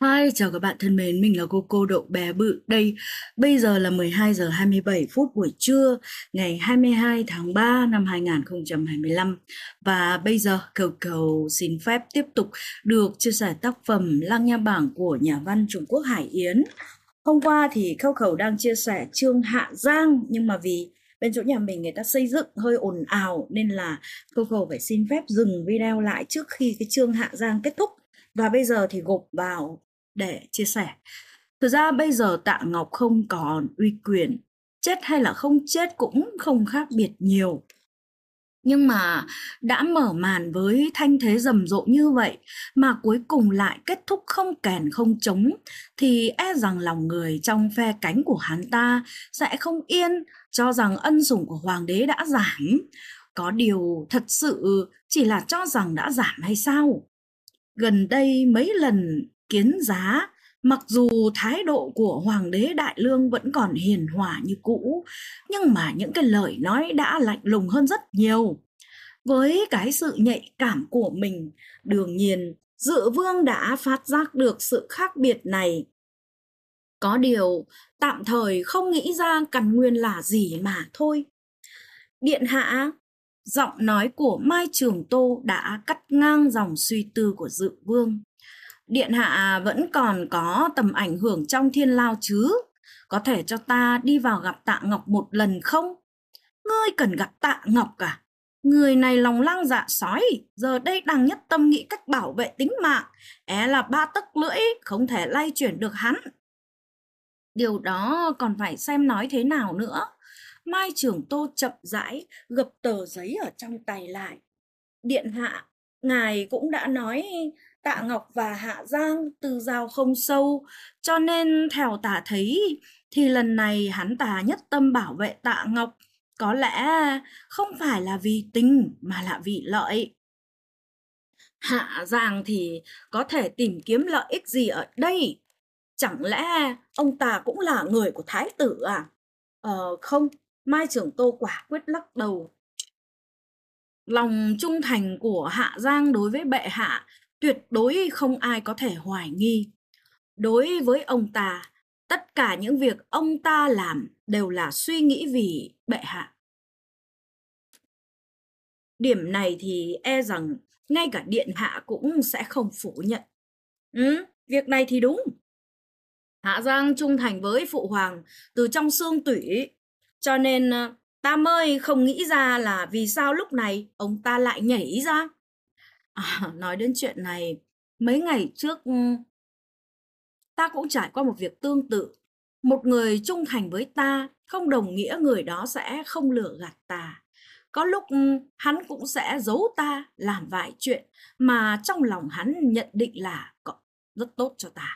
Hi, chào các bạn thân mến, mình là cô Đậu Bé Bự đây. Bây giờ là 12 giờ 27 phút buổi trưa, ngày 22 tháng 3 năm 2025. Và bây giờ Cầu xin phép tiếp tục được chia sẻ tác phẩm Lăng Nha Bảng của nhà văn Trung Quốc Hải Yến. Hôm qua thì Cầu đang chia sẻ chương Hạ Giang, nhưng mà vì bên chỗ nhà mình người ta xây dựng hơi ồn ào nên là Cầu phải xin phép dừng video lại trước khi cái chương Hạ Giang kết thúc. Và bây giờ thì gộp vào để chia sẻ. Thực ra bây giờ Tạ Ngọc không còn uy quyền, chết hay là không chết cũng không khác biệt nhiều. Nhưng mà đã mở màn với thanh thế rầm rộ như vậy mà cuối cùng lại kết thúc không kèn không trống thì e rằng lòng người trong phe cánh của hắn ta sẽ không yên, cho rằng ân sủng của hoàng đế đã giảm. Có điều thật sự chỉ là cho rằng đã giảm hay sao? Gần đây mấy lần kiến giá, mặc dù thái độ của Hoàng đế Đại Lương vẫn còn hiền hòa như cũ, nhưng mà những cái lời nói đã lạnh lùng hơn rất nhiều. Với cái sự nhạy cảm của mình, đương nhiên Dự Vương đã phát giác được sự khác biệt này. Có điều, tạm thời không nghĩ ra căn nguyên là gì mà thôi. Điện hạ, giọng nói của Mai Trường Tô đã cắt ngang dòng suy tư của Dự Vương. Điện hạ vẫn còn có tầm ảnh hưởng trong thiên lao chứ? Có thể cho ta đi vào gặp Tạ Ngọc một lần không? Ngươi cần gặp Tạ Ngọc à? Người này lòng lang dạ sói, giờ đây đang nhất tâm nghĩ cách bảo vệ tính mạng, là 3 tấc lưỡi không thể lay chuyển được hắn. Điều đó còn phải xem nói thế nào nữa. Mai Trường Tô chậm rãi gập tờ giấy ở trong tay lại. Điện hạ, ngài cũng đã nói Tạ Ngọc và Hạ Giang từ giao không sâu, cho nên theo ta thấy thì lần này hắn ta nhất tâm bảo vệ Tạ Ngọc, có lẽ không phải là vì tình mà là vì lợi. Hạ Giang thì có thể tìm kiếm lợi ích gì ở đây? Chẳng lẽ ông ta cũng là người của thái tử à? Không, Mai Trường Tô quả quyết lắc đầu. Lòng trung thành của Hạ Giang đối với bệ hạ tuyệt đối không ai có thể hoài nghi. Đối với ông ta, tất cả những việc ông ta làm đều là suy nghĩ vì bệ hạ. Điểm này thì e rằng ngay cả điện hạ cũng sẽ không phủ nhận. Việc này thì đúng. Hạ Giang trung thành với phụ hoàng từ trong xương tủy, cho nên ta mới không nghĩ ra là vì sao lúc này ông ta lại nhảy ra. Nói đến chuyện này, mấy ngày trước ta cũng trải qua một việc tương tự. Một người trung thành với ta không đồng nghĩa người đó sẽ không lừa gạt ta. Có lúc hắn cũng sẽ giấu ta làm vài chuyện mà trong lòng hắn nhận định là rất tốt cho ta.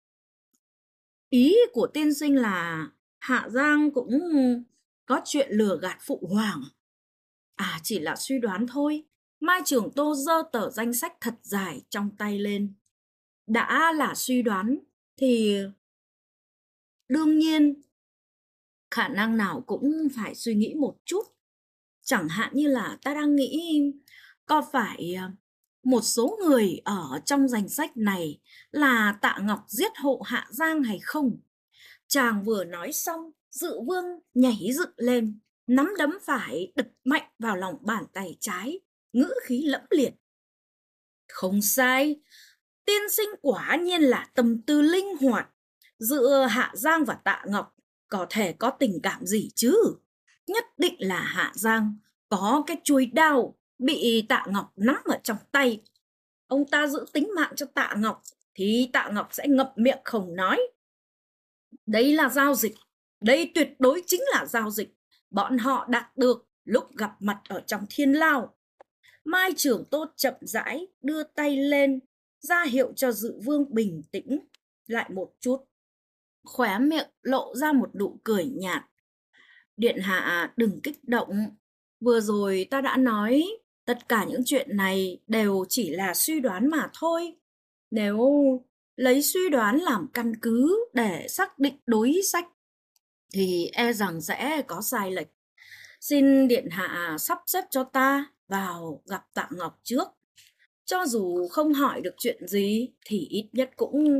Ý của tiên sinh là Hạ Giang cũng có chuyện lừa gạt phụ hoàng. Chỉ là suy đoán thôi. Mai Trường Tô giơ tờ danh sách thật dài trong tay lên. Đã là suy đoán thì đương nhiên khả năng nào cũng phải suy nghĩ một chút. Chẳng hạn như là ta đang nghĩ có phải một số người ở trong danh sách này là Tạ Ngọc giết hộ Hạ Giang hay không? Chàng vừa nói xong, Dự Vương nhảy dựng lên, nắm đấm phải đập mạnh vào lòng bàn tay trái, ngữ khí lẫm liệt. Không sai, tiên sinh quả nhiên là tâm tư linh hoạt. Giữa Hạ Giang và Tạ Ngọc có thể có tình cảm gì chứ? Nhất định là Hạ Giang có cái chuôi đao bị Tạ Ngọc nắm ở trong tay. Ông ta giữ tính mạng cho Tạ Ngọc thì Tạ Ngọc sẽ ngậm miệng không nói. Đây là giao dịch, đây tuyệt đối chính là giao dịch bọn họ đạt được lúc gặp mặt ở trong thiên lao. Mai Trường Tô chậm rãi đưa tay lên, ra hiệu cho Dự Vương bình tĩnh lại một chút. Khóe miệng lộ ra một nụ cười nhạt. Điện hạ đừng kích động. Vừa rồi ta đã nói tất cả những chuyện này đều chỉ là suy đoán mà thôi. Nếu lấy suy đoán làm căn cứ để xác định đối sách thì e rằng sẽ có sai lệch. Xin điện hạ sắp xếp cho ta vào gặp Tạ Ngọc trước. Cho dù không hỏi được chuyện gì thì ít nhất cũng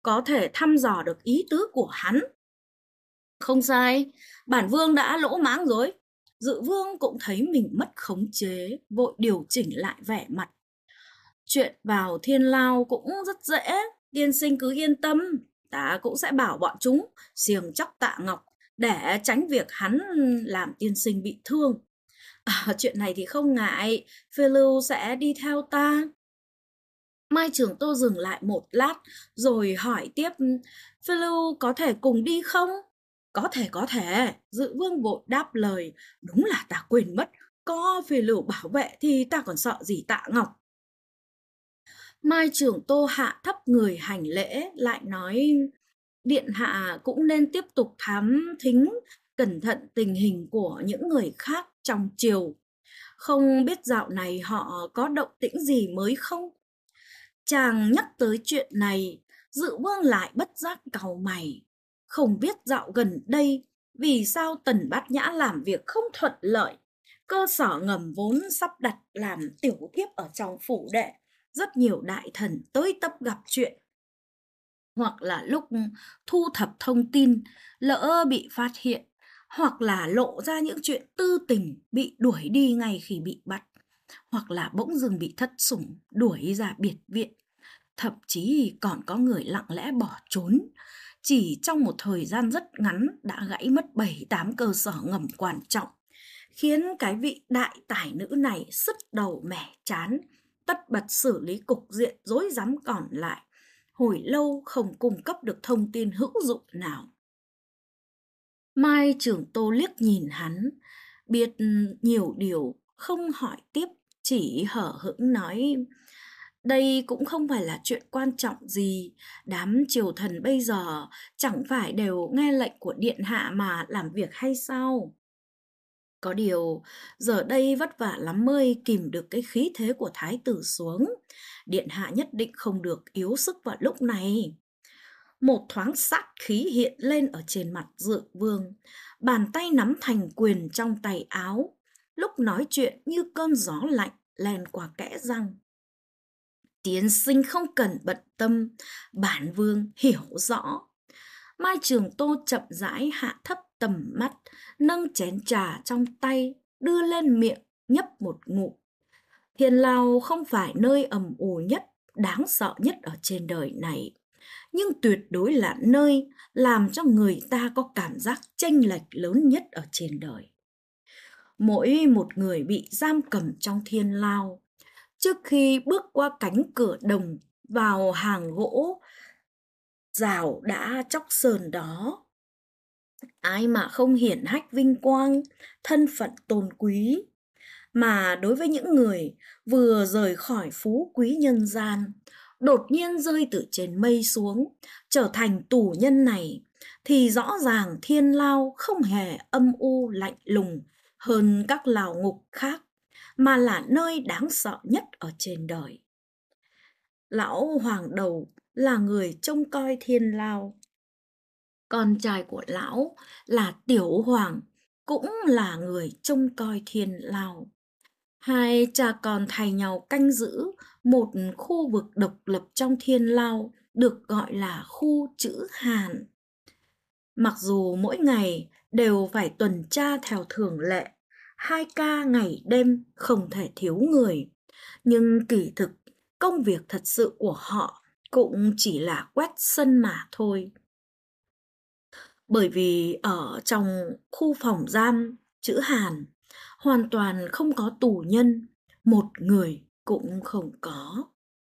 có thể thăm dò được ý tứ của hắn. Không sai, bản vương đã lỗ mãng rồi. Dự vương cũng thấy mình mất khống chế, vội điều chỉnh lại vẻ mặt. Chuyện vào thiên lao cũng rất dễ, tiên sinh cứ yên tâm, ta cũng sẽ bảo bọn chúng xiềng chóc Tạ Ngọc để tránh việc hắn làm tiên sinh bị thương. Chuyện này thì không ngại, Phiêu Lưu sẽ đi theo ta. Mai Trường Tô dừng lại một lát rồi hỏi tiếp, Phiêu Lưu có thể cùng đi không? Có thể, Dự Vương vội đáp lời, đúng là ta quên mất, có Phiêu Lưu bảo vệ thì ta còn sợ gì Tạ Ngọc. Mai Trường Tô hạ thấp người hành lễ, lại nói, điện hạ cũng nên tiếp tục thám thính cẩn thận tình hình của những người khác trong triều. Không biết dạo này họ có động tĩnh gì mới không? Chàng nhắc tới chuyện này, Dự Vương lại bất giác cau mày. Không biết dạo gần đây vì sao Tần Bát Nhã làm việc không thuận lợi. Cơ sở ngầm vốn sắp đặt làm tiểu thiếp ở trong phủ đệ, rất nhiều đại thần tới tấp gặp chuyện. Hoặc là lúc thu thập thông tin lỡ bị phát hiện, hoặc là lộ ra những chuyện tư tình bị đuổi đi ngay khi bị bắt, hoặc là bỗng dưng bị thất sủng đuổi ra biệt viện. Thậm chí còn có người lặng lẽ bỏ trốn. Chỉ trong một thời gian rất ngắn đã gãy mất 7-8 cơ sở ngầm quan trọng, khiến cái vị đại tài nữ này sứt đầu mẻ chán, tất bật xử lý cục diện rối rắm còn lại, hồi lâu không cung cấp được thông tin hữu dụng nào. Mai Trường Tô liếc nhìn hắn, biết nhiều điều, không hỏi tiếp, chỉ hở hững nói, đây cũng không phải là chuyện quan trọng gì, đám triều thần bây giờ chẳng phải đều nghe lệnh của điện hạ mà làm việc hay sao? Có điều, giờ đây vất vả lắm mới kìm được cái khí thế của thái tử xuống. Điện hạ nhất định không được yếu sức vào lúc này. Một thoáng sát khí hiện lên ở trên mặt Dự Vương, bàn tay nắm thành quyền trong tay áo, lúc nói chuyện như cơn gió lạnh len qua kẽ răng. Tiên sinh không cần bận tâm, bản vương hiểu rõ. Mai Trường Tô chậm rãi hạ thấp tầm mắt, nâng chén trà trong tay, đưa lên miệng, nhấp một ngụm. Thiên lao không phải nơi ầm ù nhất, đáng sợ nhất ở trên đời này, nhưng tuyệt đối là nơi làm cho người ta có cảm giác chênh lệch lớn nhất ở trên đời. Mỗi một người bị giam cầm trong thiên lao, trước khi bước qua cánh cửa đồng vào hàng gỗ rào đã chóc sơn đó, ai mà không hiển hách vinh quang, thân phận tôn quý. Mà đối với những người vừa rời khỏi phú quý nhân gian, đột nhiên rơi từ trên mây xuống, trở thành tù nhân này, thì rõ ràng thiên lao không hề âm u lạnh lùng hơn các牢ngục khác, mà là nơi đáng sợ nhất ở trên đời. Lão Hoàng Đầu là người trông coi thiên lao. Con trai của lão là Tiểu Hoàng cũng là người trông coi thiên lao. Hai cha con thay nhau canh giữ một khu vực độc lập trong thiên lao được gọi là khu Chữ Hàn. Mặc dù mỗi ngày đều phải tuần tra theo thường lệ, 2 ca ngày đêm không thể thiếu người, nhưng kỳ thực công việc thật sự của họ cũng chỉ là quét sân mà thôi. Bởi vì ở trong khu phòng giam Chữ Hàn hoàn toàn không có tù nhân, một người cũng không có.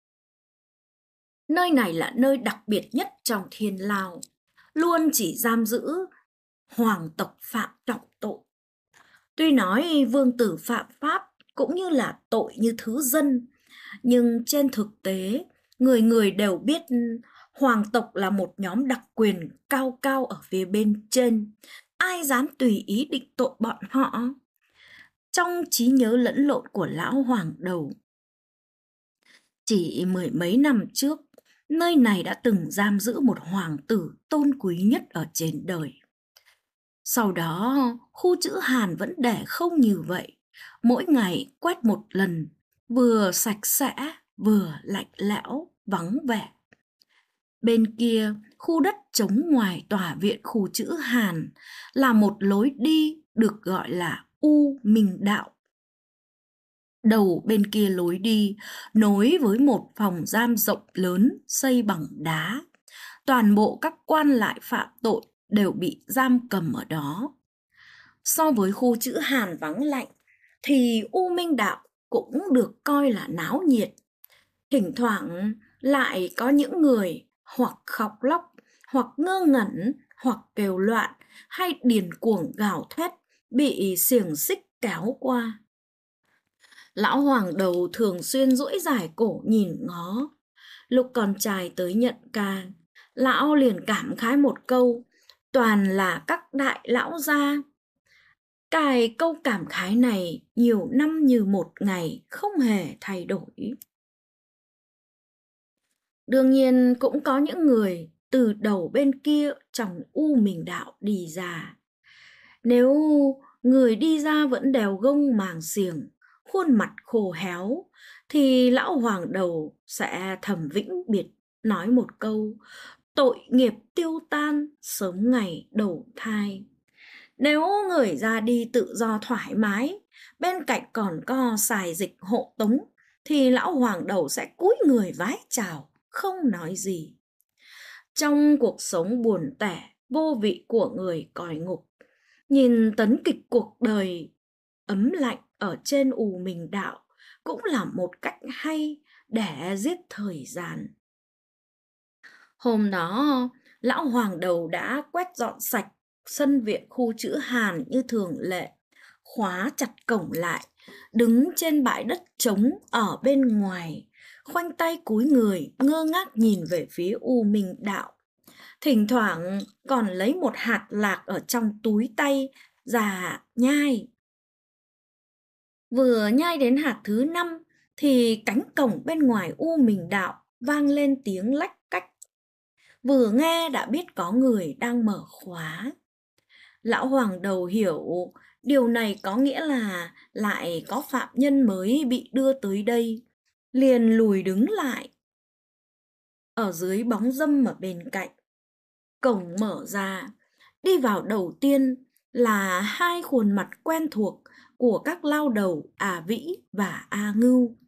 Nơi này là nơi đặc biệt nhất trong thiên lao, luôn chỉ giam giữ hoàng tộc phạm trọng tội. Tuy nói vương tử phạm pháp cũng như là tội như thứ dân, nhưng trên thực tế, người người đều biết hoàng tộc là một nhóm đặc quyền cao cao ở phía bên trên. Ai dám tùy ý định tội bọn họ? Trong trí nhớ lẫn lộn của lão Hoàng Đầu, chỉ 10 mấy năm trước, nơi này đã từng giam giữ một hoàng tử tôn quý nhất ở trên đời. Sau đó, khu Chữ Hàn vẫn để không như vậy, mỗi ngày quét một lần, vừa sạch sẽ, vừa lạnh lẽo, vắng vẻ. Bên kia, khu đất trống ngoài tòa viện khu chữ Hàn là một lối đi được gọi là U Minh Đạo. Đầu bên kia lối đi nối với một phòng giam rộng lớn xây bằng đá. Toàn bộ các quan lại phạm tội đều bị giam cầm ở đó. So với khu chữ Hàn vắng lạnh thì U Minh Đạo cũng được coi là náo nhiệt. Thỉnh thoảng lại có những người hoặc khóc lóc, hoặc ngơ ngẩn, hoặc kêu loạn, hay điên cuồng gào thét bị xiềng xích kéo qua. Lão hoàng đầu thường xuyên duỗi dài cổ nhìn ngó. Lúc con trai tới nhận ca, lão liền cảm khái một câu, toàn là các đại lão gia. Cái câu cảm khái này nhiều năm như một ngày không hề thay đổi. Đương nhiên cũng có những người từ đầu bên kia trong U Minh Đạo đi ra. Nếu người đi ra vẫn đèo gông màng xiềng, khuôn mặt khô héo, thì lão hoàng đầu sẽ thầm vĩnh biệt nói một câu, tội nghiệp tiêu tan, sớm ngày đầu thai. Nếu người ra đi tự do thoải mái, bên cạnh còn có xài dịch hộ tống, thì lão hoàng đầu sẽ cúi người vái chào, không nói gì. Trong cuộc sống buồn tẻ, vô vị của người cõi ngục, nhìn tấn kịch cuộc đời ấm lạnh ở trên U Minh Đạo cũng là một cách hay để giết thời gian. Hôm đó, lão hoàng đầu đã quét dọn sạch sân viện khu chữ Hàn như thường lệ, khóa chặt cổng lại, đứng trên bãi đất trống ở bên ngoài, khoanh tay cúi người ngơ ngác nhìn về phía U Minh Đạo. Thỉnh thoảng còn lấy một hạt lạc ở trong túi tay ra nhai. Vừa nhai đến hạt thứ 5 thì cánh cổng bên ngoài U Minh Đạo vang lên tiếng lách cách. Vừa nghe đã biết có người đang mở khóa. Lão hoàng đầu hiểu điều này có nghĩa là lại có phạm nhân mới bị đưa tới đây, liền lùi đứng lại. Ở dưới bóng râm ở bên cạnh, cổng mở ra, đi vào đầu tiên là hai khuôn mặt quen thuộc của các lao đầu A Vĩ và A Ngưu.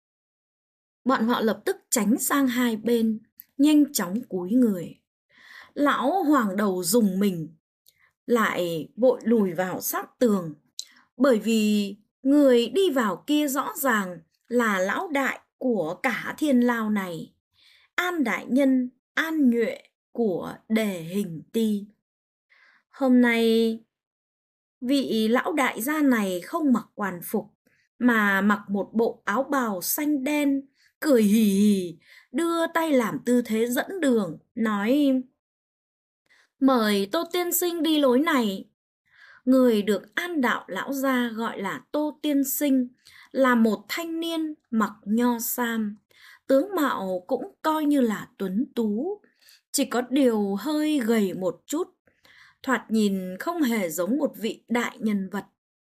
Bọn họ lập tức tránh sang hai bên, nhanh chóng cúi người. Lão hoàng đầu rùng mình, lại vội lùi vào sát tường, bởi vì người đi vào kia rõ ràng là lão đại của cả thiên lao này, An đại nhân An Nhuệ của Đề Hình Ti. Hôm nay vị lão đại gia này không mặc quan phục mà mặc một bộ áo bào xanh đen, cười hì hì, đưa tay làm tư thế dẫn đường, nói: "Mời Tô tiên sinh đi lối này." Người được An đạo lão gia gọi là Tô tiên sinh là một thanh niên mặc nho sam, tướng mạo cũng coi như là tuấn tú, chỉ có điều hơi gầy một chút, thoạt nhìn không hề giống một vị đại nhân vật.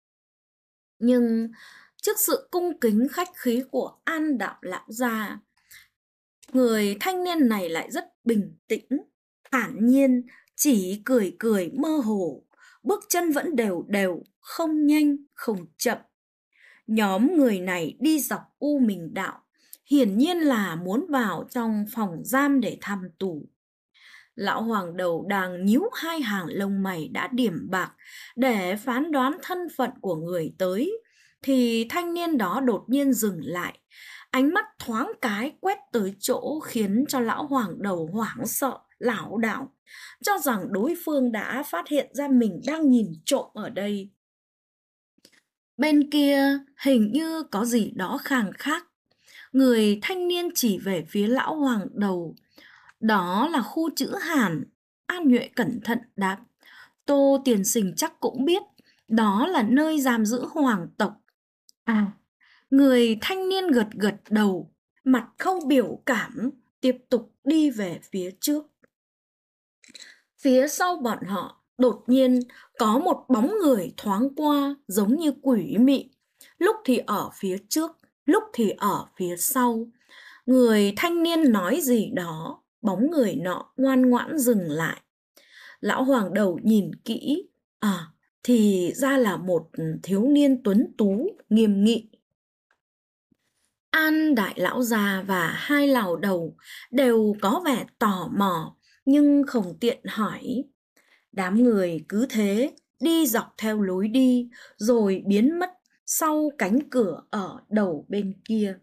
Nhưng trước sự cung kính khách khí của An đạo lão gia, người thanh niên này lại rất bình tĩnh, thản nhiên, chỉ cười cười mơ hồ, bước chân vẫn đều đều, không nhanh không chậm. Nhóm người này đi dọc U Minh Đạo, hiển nhiên là muốn vào trong phòng giam để thăm tù. Lão hoàng đầu đang nhíu hai hàng lông mày đã điểm bạc để phán đoán thân phận của người tới, thì thanh niên đó đột nhiên dừng lại, ánh mắt thoáng cái quét tới chỗ khiến cho lão hoàng đầu hoảng sợ, lảo đảo, cho rằng đối phương đã phát hiện ra mình đang nhìn trộm ở đây. Bên kia hình như có gì đó khàng khác. Người thanh niên chỉ về phía lão hoàng đầu. Đó là khu chữ Hàn. An Nhuệ cẩn thận đáp: "Tô tiên sinh chắc cũng biết, đó là nơi giam giữ hoàng tộc." Người thanh niên gật gật đầu, mặt không biểu cảm, tiếp tục đi về phía trước. Phía sau bọn họ đột nhiên có một bóng người thoáng qua, giống như quỷ mị, lúc thì ở phía trước, lúc thì ở phía sau. Người thanh niên nói gì đó, bóng người nọ ngoan ngoãn dừng lại. Lão hoàng đầu nhìn kỹ, thì ra là một thiếu niên tuấn tú, nghiêm nghị. An đại lão già và hai lão đầu đều có vẻ tò mò, nhưng không tiện hỏi. Đám người cứ thế đi dọc theo lối đi, rồi biến mất sau cánh cửa ở đầu bên kia.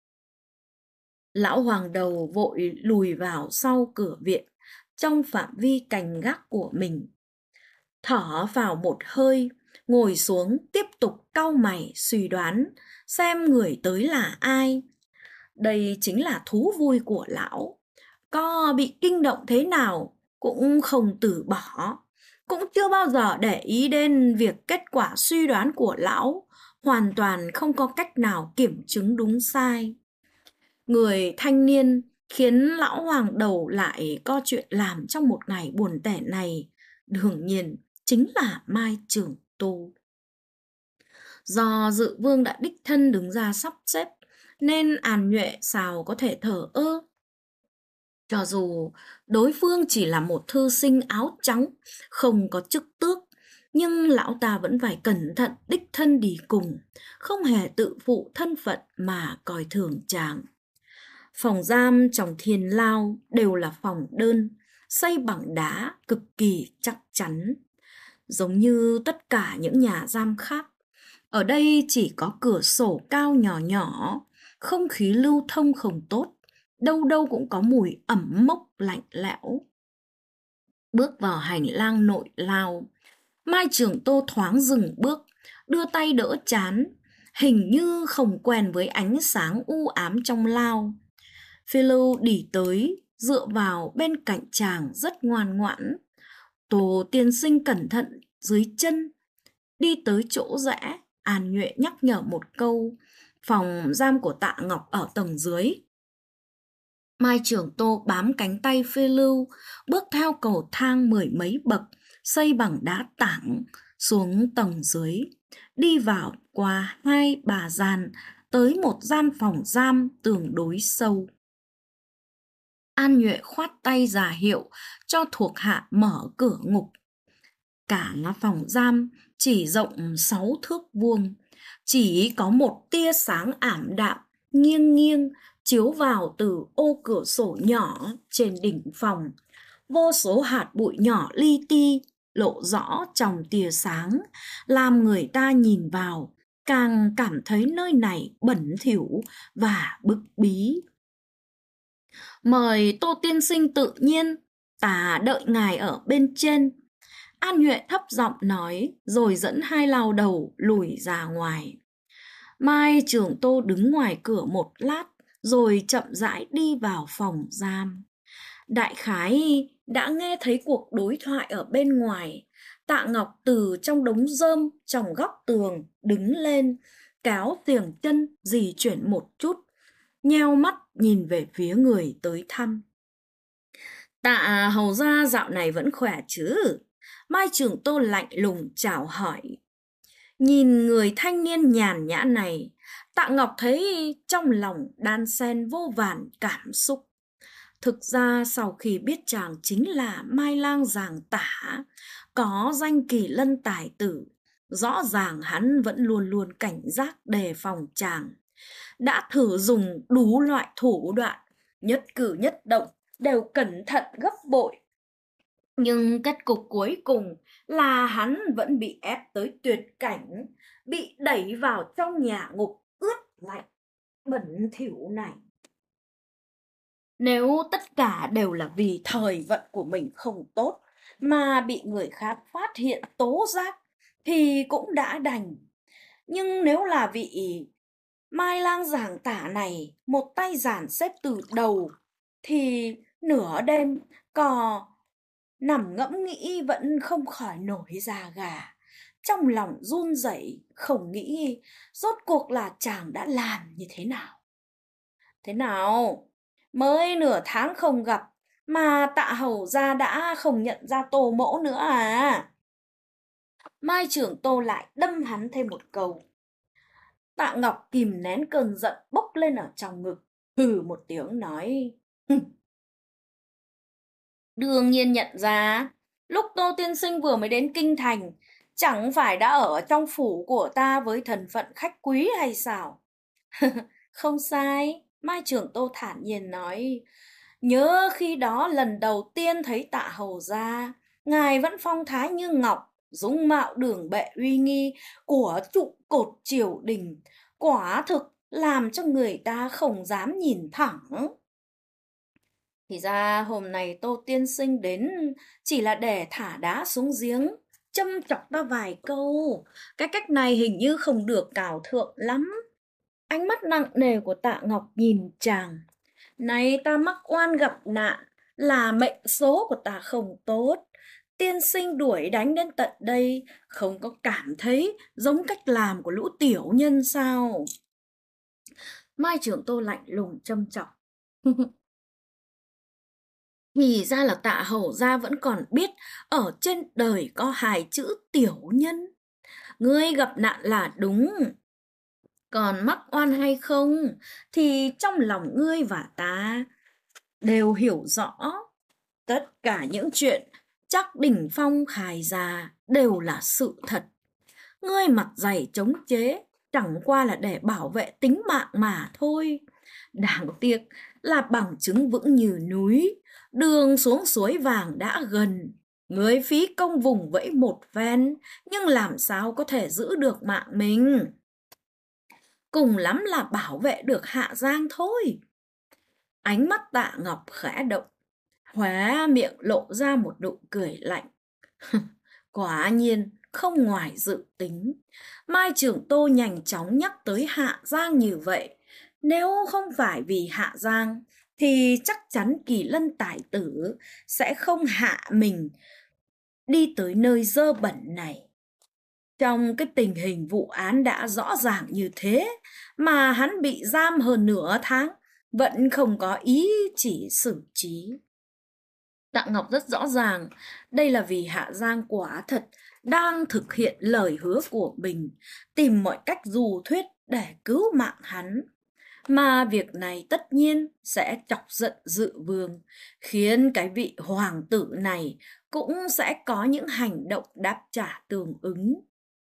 Lão hoàng đầu vội lùi vào sau cửa viện, trong phạm vi canh gác của mình. Thở vào một hơi, ngồi xuống tiếp tục cau mày suy đoán xem người tới là ai. Đây chính là thú vui của lão. Có bị kinh động thế nào cũng không từ bỏ, cũng chưa bao giờ để ý đến việc kết quả suy đoán của lão hoàn toàn không có cách nào kiểm chứng đúng sai. Người thanh niên khiến lão hoàng đầu lại có chuyện làm trong một ngày buồn tẻ này, đương nhiên chính là Mai Trường Tô. Do Dự Vương đã đích thân đứng ra sắp xếp, nên An Nhuệ sao có thể thờ ơ. Cho dù đối phương chỉ là một thư sinh áo trắng, không có chức tước, nhưng lão ta vẫn phải cẩn thận đích thân đi cùng, không hề tự phụ thân phận mà coi thường chàng. Phòng giam trong Thiên Lao đều là phòng đơn, xây bằng đá cực kỳ chắc chắn. Giống như tất cả những nhà giam khác, ở đây chỉ có cửa sổ cao nhỏ nhỏ, không khí lưu thông không tốt, đâu đâu cũng có mùi ẩm mốc lạnh lẽo. Bước vào hành lang nội lao, Mai Trường Tô thoáng dừng bước, đưa tay đỡ trán, hình như không quen với ánh sáng u ám trong lao. Phiêu Lưu đi tới, dựa vào bên cạnh chàng rất ngoan ngoãn. Tô tiên sinh cẩn thận dưới chân. Đi tới chỗ rẽ, An Nhuệ nhắc nhở một câu, phòng giam của Tạ Ngọc ở tầng dưới. Mai Trường Tô bám cánh tay Phiêu Lưu, bước theo cầu thang 10 mấy bậc, xây bằng đá tảng, xuống tầng dưới, đi vào qua 2 bà gian, tới một gian phòng giam tương đối sâu. An Nhuệ khoát tay ra hiệu cho thuộc hạ mở cửa ngục. Cả phòng giam chỉ rộng 6 thước vuông, chỉ có một tia sáng ảm đạm nghiêng nghiêng chiếu vào từ ô cửa sổ nhỏ trên đỉnh phòng. Vô số hạt bụi nhỏ li ti lộ rõ trong tia sáng, làm người ta nhìn vào càng cảm thấy nơi này bẩn thỉu và bức bí. Mời Tô tiên sinh tự nhiên, ta đợi ngài ở bên trên. An Nhuệ thấp giọng nói, rồi dẫn hai lao đầu lùi ra ngoài. Mai Trường Tô đứng ngoài cửa một lát, rồi chậm rãi đi vào phòng giam. Đại khái đã nghe thấy cuộc đối thoại ở bên ngoài. Tạ Ngọc từ trong đống rơm trong góc tường đứng lên, kéo xiềng chân di chuyển một chút, nheo mắt nhìn về phía người tới thăm. Tạ hầu gia dạo này vẫn khỏe chứ? Mai Trường Tô lạnh lùng chào hỏi. Nhìn người thanh niên nhàn nhã này, Tạ Ngọc thấy trong lòng đan xen vô vàn cảm xúc. Thực ra sau khi biết chàng chính là Mai Lang Giàng Tả, có danh kỳ lân tài tử, rõ ràng hắn vẫn luôn luôn cảnh giác đề phòng chàng. Đã thử dùng đủ loại thủ đoạn, nhất cử nhất động đều cẩn thận gấp bội. Nhưng kết cục cuối cùng là hắn vẫn bị ép tới tuyệt cảnh, bị đẩy vào trong nhà ngục ướt lạnh, bẩn thỉu này. Nếu tất cả đều là vì thời vận của mình không tốt mà bị người khác phát hiện tố giác thì cũng đã đành. Nhưng nếu là vị Mai Lang Giàng Tả này một tay dàn xếp từ đầu thì nửa đêm cò nằm ngẫm nghĩ vẫn không khỏi nổi da gà. Trong lòng run rẩy, không nghĩ rốt cuộc là chàng đã làm như thế nào. Thế nào? Mới nửa tháng không gặp mà Tạ hầu gia đã không nhận ra Tô mỗ nữa à? Mai Trường Tô lại đâm hắn thêm một câu. Tạ Ngọc kìm nén cơn giận bốc lên ở trong ngực, hừ một tiếng nói. Đương nhiên nhận ra, lúc Tô Tiên Sinh vừa mới đến kinh thành, chẳng phải đã ở trong phủ của ta với thân phận khách quý hay sao? Không sai, Mai Trưởng Tô thản nhiên nói. Nhớ khi đó lần đầu tiên thấy Tạ Hầu gia, ngài vẫn phong thái như ngọc, dung mạo đường bệ uy nghi của trụ cột triều đình, quả thực làm cho người ta không dám nhìn thẳng. Thì ra hôm nay Tô Tiên Sinh đến chỉ là để thả đá xuống giếng, châm chọc ta vài câu. Cái cách này hình như không được cào thượng lắm. Ánh mắt nặng nề của Tạ Ngọc nhìn chàng. Này ta mắc oan gặp nạn, là mệnh số của ta không tốt. Tiên sinh đuổi đánh đến tận đây, không có cảm thấy giống cách làm của lũ tiểu nhân sao? Mai Trưởng Tô lạnh lùng châm chọc. Thì ra là Tạ Hầu gia vẫn còn biết ở trên đời có hai chữ tiểu nhân. Ngươi gặp nạn là đúng. Còn mắc oan hay không thì trong lòng ngươi và ta đều hiểu rõ. Tất cả những chuyện chắc đỉnh phong khài già đều là sự thật. Ngươi mặt dày chống chế chẳng qua là để bảo vệ tính mạng mà thôi. Đáng tiếc là bằng chứng vững như núi, đường xuống suối vàng đã gần. Ngươi phí công vùng vẫy một phen, nhưng làm sao có thể giữ được mạng mình? Cùng lắm là bảo vệ được Hạ Giang thôi. Ánh mắt Tạ Ngọc khẽ động, khóe miệng lộ ra một nụ cười lạnh. Quả nhiên không ngoài dự tính. Mai Trưởng Tô nhanh chóng nhắc tới Hạ Giang như vậy. Nếu không phải vì Hạ Giang thì chắc chắn Kỳ Lân tài tử sẽ không hạ mình đi tới nơi dơ bẩn này. Trong cái tình hình vụ án đã rõ ràng như thế mà hắn bị giam hơn nửa tháng, vẫn không có ý chỉ xử trí. Tạ Ngọc rất rõ ràng, đây là vì Hạ Giang quả thật đang thực hiện lời hứa của mình, tìm mọi cách dù thuyết để cứu mạng hắn. Mà việc này tất nhiên sẽ chọc giận Dự Vương, khiến cái vị hoàng tử này cũng sẽ có những hành động đáp trả tương ứng.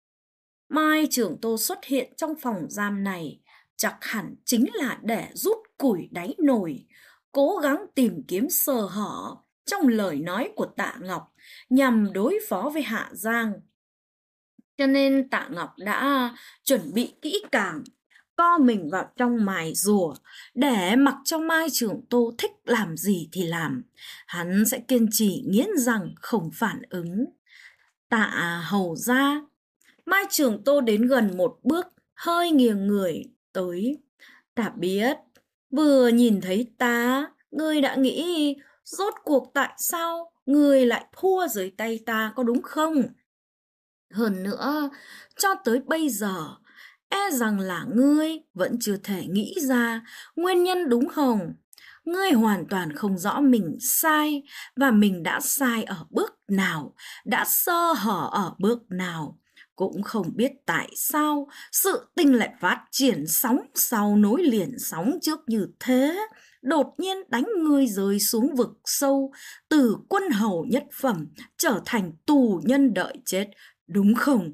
Mai Trưởng Tô xuất hiện trong phòng giam này chắc hẳn chính là để rút củi đáy nồi, cố gắng tìm kiếm sơ hở trong lời nói của Tạ Ngọc nhằm đối phó với Hạ Giang. Cho nên Tạ Ngọc đã chuẩn bị kỹ càng, co mình vào trong mài rùa để mặc cho Mai Trưởng Tô thích làm gì thì làm. Hắn sẽ kiên trì nghiến răng không phản ứng. Tạ Hầu gia. Mai Trưởng Tô đến gần một bước, hơi nghiêng người tới. Ta biết, vừa nhìn thấy ta, ngươi đã nghĩ rốt cuộc tại sao ngươi lại thua dưới tay ta có đúng không? Hơn nữa, cho tới bây giờ, e rằng là ngươi vẫn chưa thể nghĩ ra nguyên nhân đúng không? Ngươi hoàn toàn không rõ mình sai và mình đã sai ở bước nào, đã sơ hở ở bước nào. Cũng không biết tại sao sự tình lại phát triển sóng sau nối liền sóng trước như thế. Đột nhiên đánh ngươi rơi xuống vực sâu, từ quân hầu nhất phẩm trở thành tù nhân đợi chết, đúng không?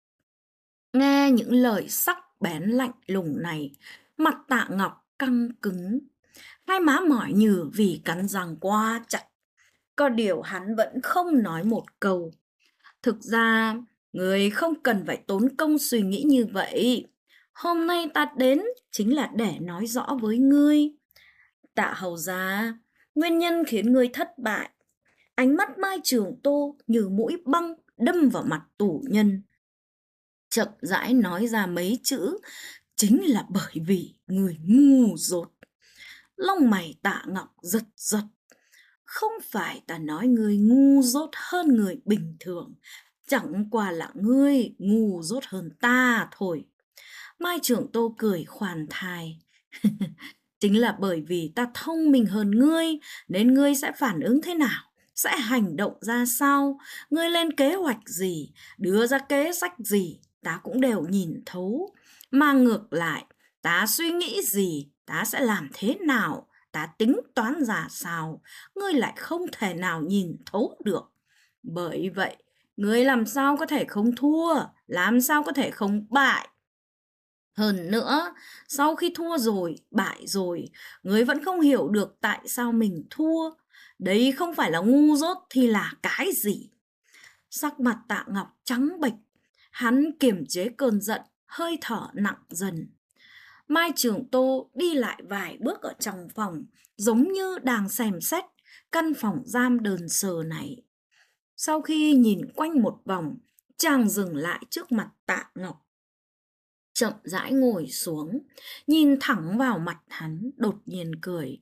Nghe những lời sắc bén lạnh lùng này, mặt Tạ Ngọc căng cứng, hai má mỏi nhừ vì cắn răng quá chặt. Có điều hắn vẫn không nói một câu. Thực ra, người không cần phải tốn công suy nghĩ như vậy. Hôm nay ta đến chính là để nói rõ với ngươi. Tạ Hầu gia, nguyên nhân khiến ngươi thất bại. Ánh mắt Mai Trường Tô như mũi băng đâm vào mặt tù nhân. Chậm rãi nói ra mấy chữ, chính là bởi vì người ngu dốt. Lông mày Tạ Ngọc giật giật. Không phải ta nói người ngu dốt hơn người bình thường, chẳng qua là ngươi ngu dốt hơn ta thôi. Mai Trưởng Tô cười khoan thai. Chính là bởi vì ta thông minh hơn ngươi, nên ngươi sẽ phản ứng thế nào, sẽ hành động ra sao, ngươi lên kế hoạch gì, đưa ra kế sách gì, ta cũng đều nhìn thấu. Mà ngược lại, ta suy nghĩ gì, ta sẽ làm thế nào, ta ta tính toán ra sao, ngươi lại không thể nào nhìn thấu được. Bởi vậy, ngươi làm sao có thể không thua, làm sao có thể không bại. Hơn nữa, sau khi thua rồi, bại rồi, ngươi vẫn không hiểu được tại sao mình thua. Đấy không phải là ngu dốt thì là cái gì? Sắc mặt Tạ Ngọc trắng bệch, hắn kiềm chế cơn giận, hơi thở nặng dần. Mai Trường Tô đi lại vài bước ở trong phòng, giống như đang xem xét căn phòng giam đơn sơ này. Sau khi nhìn quanh một vòng, chàng dừng lại trước mặt Tạ Ngọc. Chậm rãi ngồi xuống, nhìn thẳng vào mặt hắn, đột nhiên cười.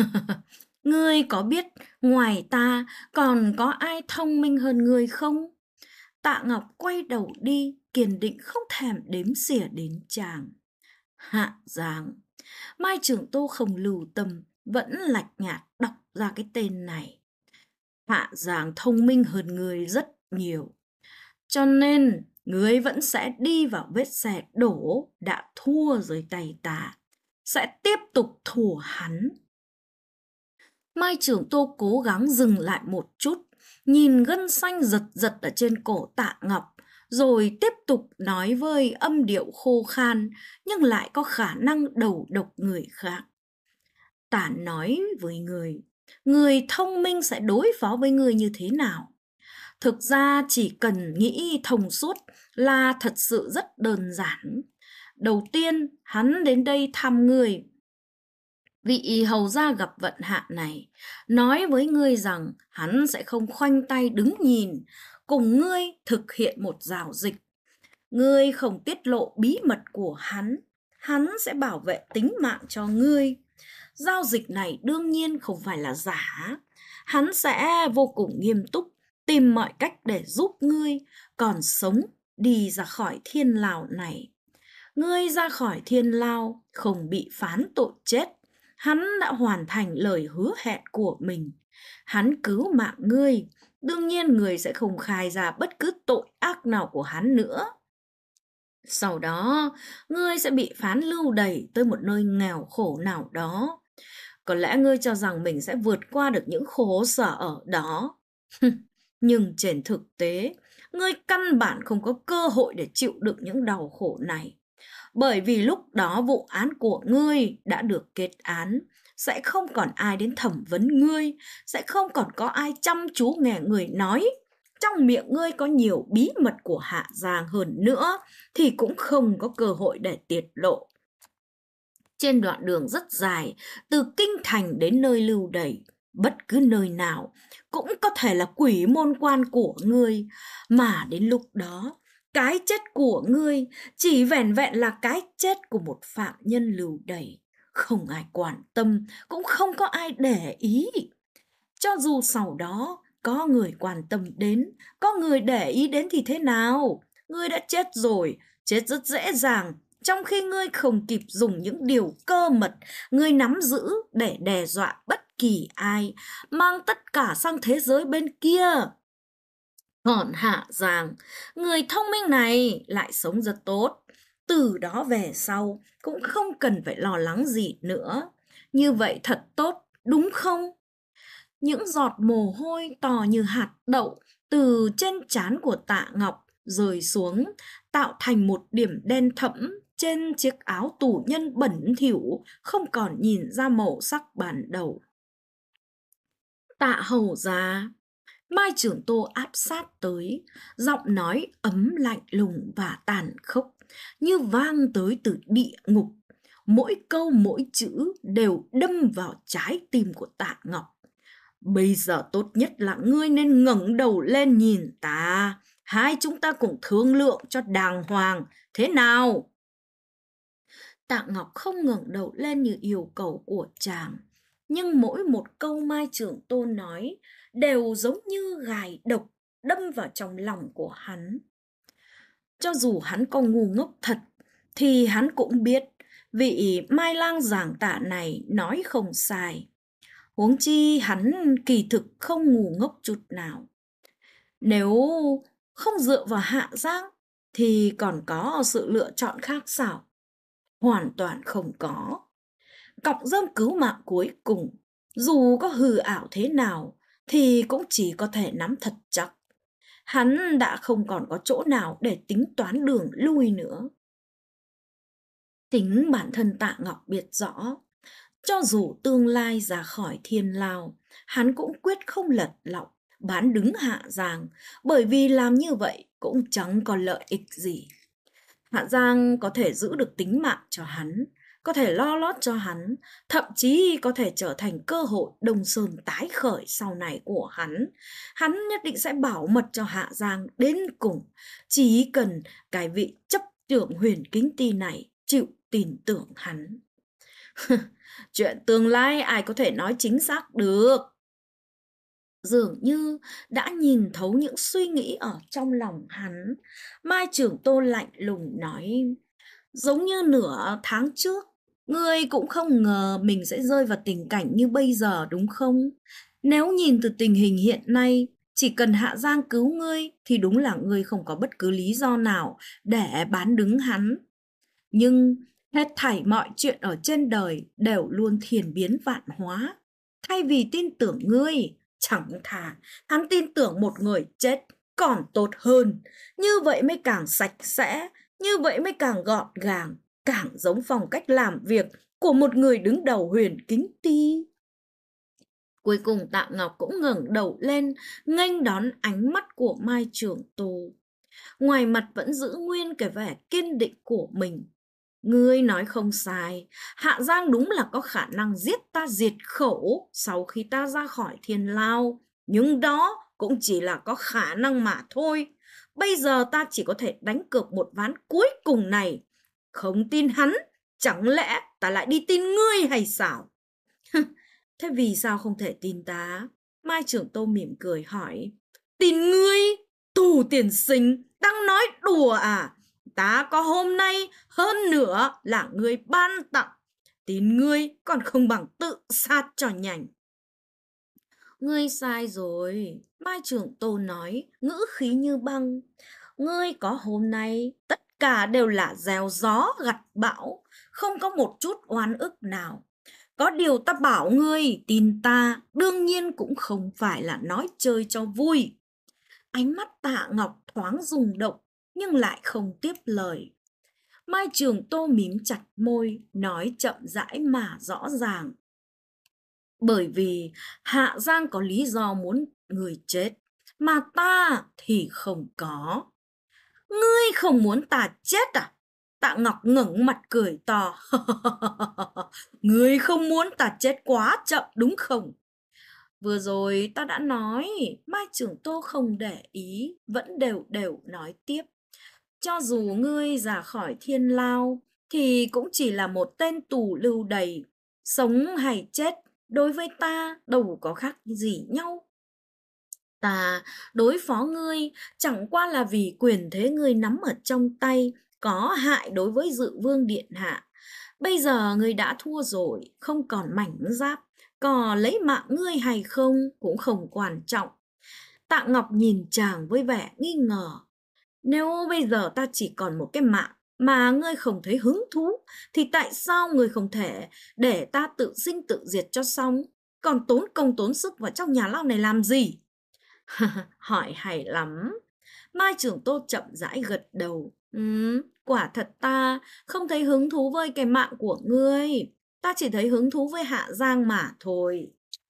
Ngươi có biết ngoài ta còn có ai thông minh hơn ngươi không? Tạ Ngọc quay đầu đi, kiên định không thèm đếm xỉa đến chàng. Hạ Giang. Mai Trường Tô không lưu tâm, vẫn lạch nhạt đọc ra cái tên này. Hạ Giang thông minh hơn người rất nhiều. Cho nên, ngươi vẫn sẽ đi vào vết xe đổ đã thua dưới tay ta. Sẽ tiếp tục thua hắn. Mai Trường Tô cố gắng dừng lại một chút, nhìn gân xanh giật giật ở trên cổ Tạ Ngọc, rồi tiếp tục nói với âm điệu khô khan, nhưng lại có khả năng đầu độc người khác. Ta nói với người thông minh sẽ đối phó với người như thế nào? Thực ra chỉ cần nghĩ thông suốt là thật sự rất đơn giản. Đầu tiên, hắn đến đây thăm người. Vị hầu gia gặp vận hạn này, nói với ngươi rằng hắn sẽ không khoanh tay đứng nhìn, cùng ngươi thực hiện một giao dịch. Ngươi không tiết lộ bí mật của hắn sẽ bảo vệ tính mạng cho ngươi. Giao dịch này đương nhiên không phải là giả, hắn sẽ vô cùng nghiêm túc, tìm mọi cách để giúp ngươi còn sống đi ra khỏi thiên lao này. Ngươi ra khỏi thiên lao không bị phán tội chết. Hắn đã hoàn thành lời hứa hẹn của mình. Hắn cứu mạng ngươi, đương nhiên ngươi sẽ không khai ra bất cứ tội ác nào của hắn nữa. Sau đó, ngươi sẽ bị phán lưu đày tới một nơi nghèo khổ nào đó. Có lẽ ngươi cho rằng mình sẽ vượt qua được những khổ sở ở đó. Nhưng trên thực tế, ngươi căn bản không có cơ hội để chịu đựng những đau khổ này. Bởi vì lúc đó vụ án của ngươi đã được kết án, sẽ không còn ai đến thẩm vấn ngươi, sẽ không còn có ai chăm chú nghe người nói. Trong miệng ngươi có nhiều bí mật của Hạ Giang hơn nữa, thì cũng không có cơ hội để tiết lộ. Trên đoạn đường rất dài, từ kinh thành đến nơi lưu đày, bất cứ nơi nào cũng có thể là quỷ môn quan của ngươi, mà đến lúc đó, cái chết của ngươi chỉ vẻn vẹn là cái chết của một phạm nhân lưu đày. Không ai quan tâm, cũng không có ai để ý. Cho dù sau đó có người quan tâm đến, có người để ý đến thì thế nào? Ngươi đã chết rồi, chết rất dễ dàng. Trong khi ngươi không kịp dùng những điều cơ mật ngươi nắm giữ để đe dọa bất kỳ ai, mang tất cả sang thế giới bên kia. Còn Hạ Giang, người thông minh này lại sống rất tốt. Từ đó về sau cũng không cần phải lo lắng gì nữa. Như vậy thật tốt, đúng không? Những giọt mồ hôi to như hạt đậu từ trên trán của Tạ Ngọc rơi xuống, tạo thành một điểm đen thẫm trên chiếc áo tù nhân bẩn thỉu, không còn nhìn ra màu sắc ban đầu. Tạ hầu gia. Mai Trường Tô áp sát tới, giọng nói ấm lạnh lùng và tàn khốc, như vang tới từ địa ngục. Mỗi câu mỗi chữ đều đâm vào trái tim của Tạ Ngọc. Bây giờ tốt nhất là ngươi nên ngẩng đầu lên nhìn ta, hai chúng ta cùng thương lượng cho đàng hoàng, thế nào? Tạ Ngọc không ngẩng đầu lên như yêu cầu của chàng, nhưng mỗi một câu Mai Trường Tô nói đều giống như gài độc đâm vào trong lòng của hắn. Cho dù hắn có ngu ngốc thật, thì hắn cũng biết vị Mai Lang giảng tạ này nói không sai. Huống chi hắn kỳ thực không ngu ngốc chút nào. Nếu không dựa vào Hạ Giang thì còn có sự lựa chọn khác sao? Hoàn toàn không có. cọng rơm cứu mạng cuối cùng, dù có hư ảo thế nào thì cũng chỉ có thể nắm thật chắc. Hắn đã không còn có chỗ nào để tính toán đường lui nữa. Tính bản thân Tạ Ngọc biết rõ, cho dù tương lai ra khỏi thiên lao, hắn cũng quyết không lật lọng bán đứng Hạ Giang, bởi vì làm như vậy cũng chẳng có lợi ích gì. Hạ Giang có thể giữ được tính mạng cho hắn, có thể lo lót cho hắn, thậm chí có thể trở thành cơ hội Đông Sơn tái khởi sau này của hắn. Hắn nhất định sẽ bảo mật cho Hạ Giang đến cùng, chỉ cần cái vị chấp trưởng Huyền Kính Ti này chịu tin tưởng hắn. Chuyện tương lai ai có thể nói chính xác được. Dường như đã nhìn thấu những suy nghĩ ở trong lòng hắn, Mai Trường Tô lạnh lùng nói: giống như nửa tháng trước, ngươi cũng không ngờ mình sẽ rơi vào tình cảnh như bây giờ đúng không? Nếu nhìn từ tình hình hiện nay, chỉ cần Hạ Giang cứu ngươi thì đúng là ngươi không có bất cứ lý do nào để bán đứng hắn. Nhưng hết thảy mọi chuyện ở trên đời đều luôn thiền biến vạn hóa. Thay vì tin tưởng ngươi, chẳng thà hắn tin tưởng một người chết còn tốt hơn. Như vậy mới càng sạch sẽ, như vậy mới càng gọn gàng, càng giống phong cách làm việc của một người đứng đầu Huyền Kính Ti. Cuối cùng Tạ Ngọc cũng ngẩng đầu lên, nghênh đón ánh mắt của Mai Trường Tô. Ngoài mặt vẫn giữ nguyên cái vẻ kiên định của mình. Ngươi nói không sai, Hạ Giang đúng là có khả năng giết ta diệt khẩu sau khi ta ra khỏi thiên lao. Nhưng đó cũng chỉ là có khả năng mà thôi. Bây giờ ta chỉ có thể đánh cược một ván cuối cùng này. Không tin hắn, chẳng lẽ ta lại đi tin ngươi hay sao? Thế vì sao không thể tin ta? Mai Trưởng Tô mỉm cười hỏi. Tin ngươi? Tù tiền sinh, đang nói đùa à? Ta có hôm nay, hơn nữa là ngươi ban tặng. Tin ngươi còn không bằng tự sát cho nhanh. Ngươi sai rồi, Mai Trưởng Tô nói, ngữ khí như băng. Ngươi có hôm nay, tất cả đều là gieo gió gặt bão, không có một chút oan ức nào. Có điều ta bảo ngươi tin ta, đương nhiên cũng không phải là nói chơi cho vui. Ánh mắt Tạ Ngọc thoáng rung động, nhưng lại không tiếp lời. Mai Trường Tô mím chặt môi, nói chậm rãi mà rõ ràng. Bởi vì Hạ Giang có lý do muốn người chết, mà ta thì không có. Ngươi không muốn ta chết à? Tạ Ngọc ngẩng mặt cười to. Ngươi không muốn ta chết quá chậm đúng không? Vừa rồi ta đã nói. Mai Trường Tô không để ý, vẫn đều đều nói tiếp. Cho dù ngươi ra khỏi thiên lao thì cũng chỉ là một tên tù lưu đày. Sống hay chết đối với ta đâu có khác gì nhau. Ta đối phó ngươi chẳng qua là vì quyền thế ngươi nắm ở trong tay có hại đối với Dự Vương điện hạ. Bây giờ ngươi đã thua rồi, không còn mảnh giáp, có lấy mạng ngươi hay không cũng không quan trọng. Tạ Ngọc nhìn chàng với vẻ nghi ngờ. Nếu bây giờ ta chỉ còn một cái mạng mà ngươi không thấy hứng thú, thì tại sao ngươi không thể để ta tự sinh tự diệt cho xong? Còn tốn công tốn sức vào trong nhà lao này làm gì? Hỏi hay lắm. Mai Trường Tô chậm rãi gật đầu. Quả thật ta không thấy hứng thú với cái mạng của ngươi. Ta chỉ thấy hứng thú với Hạ Giang mà thôi.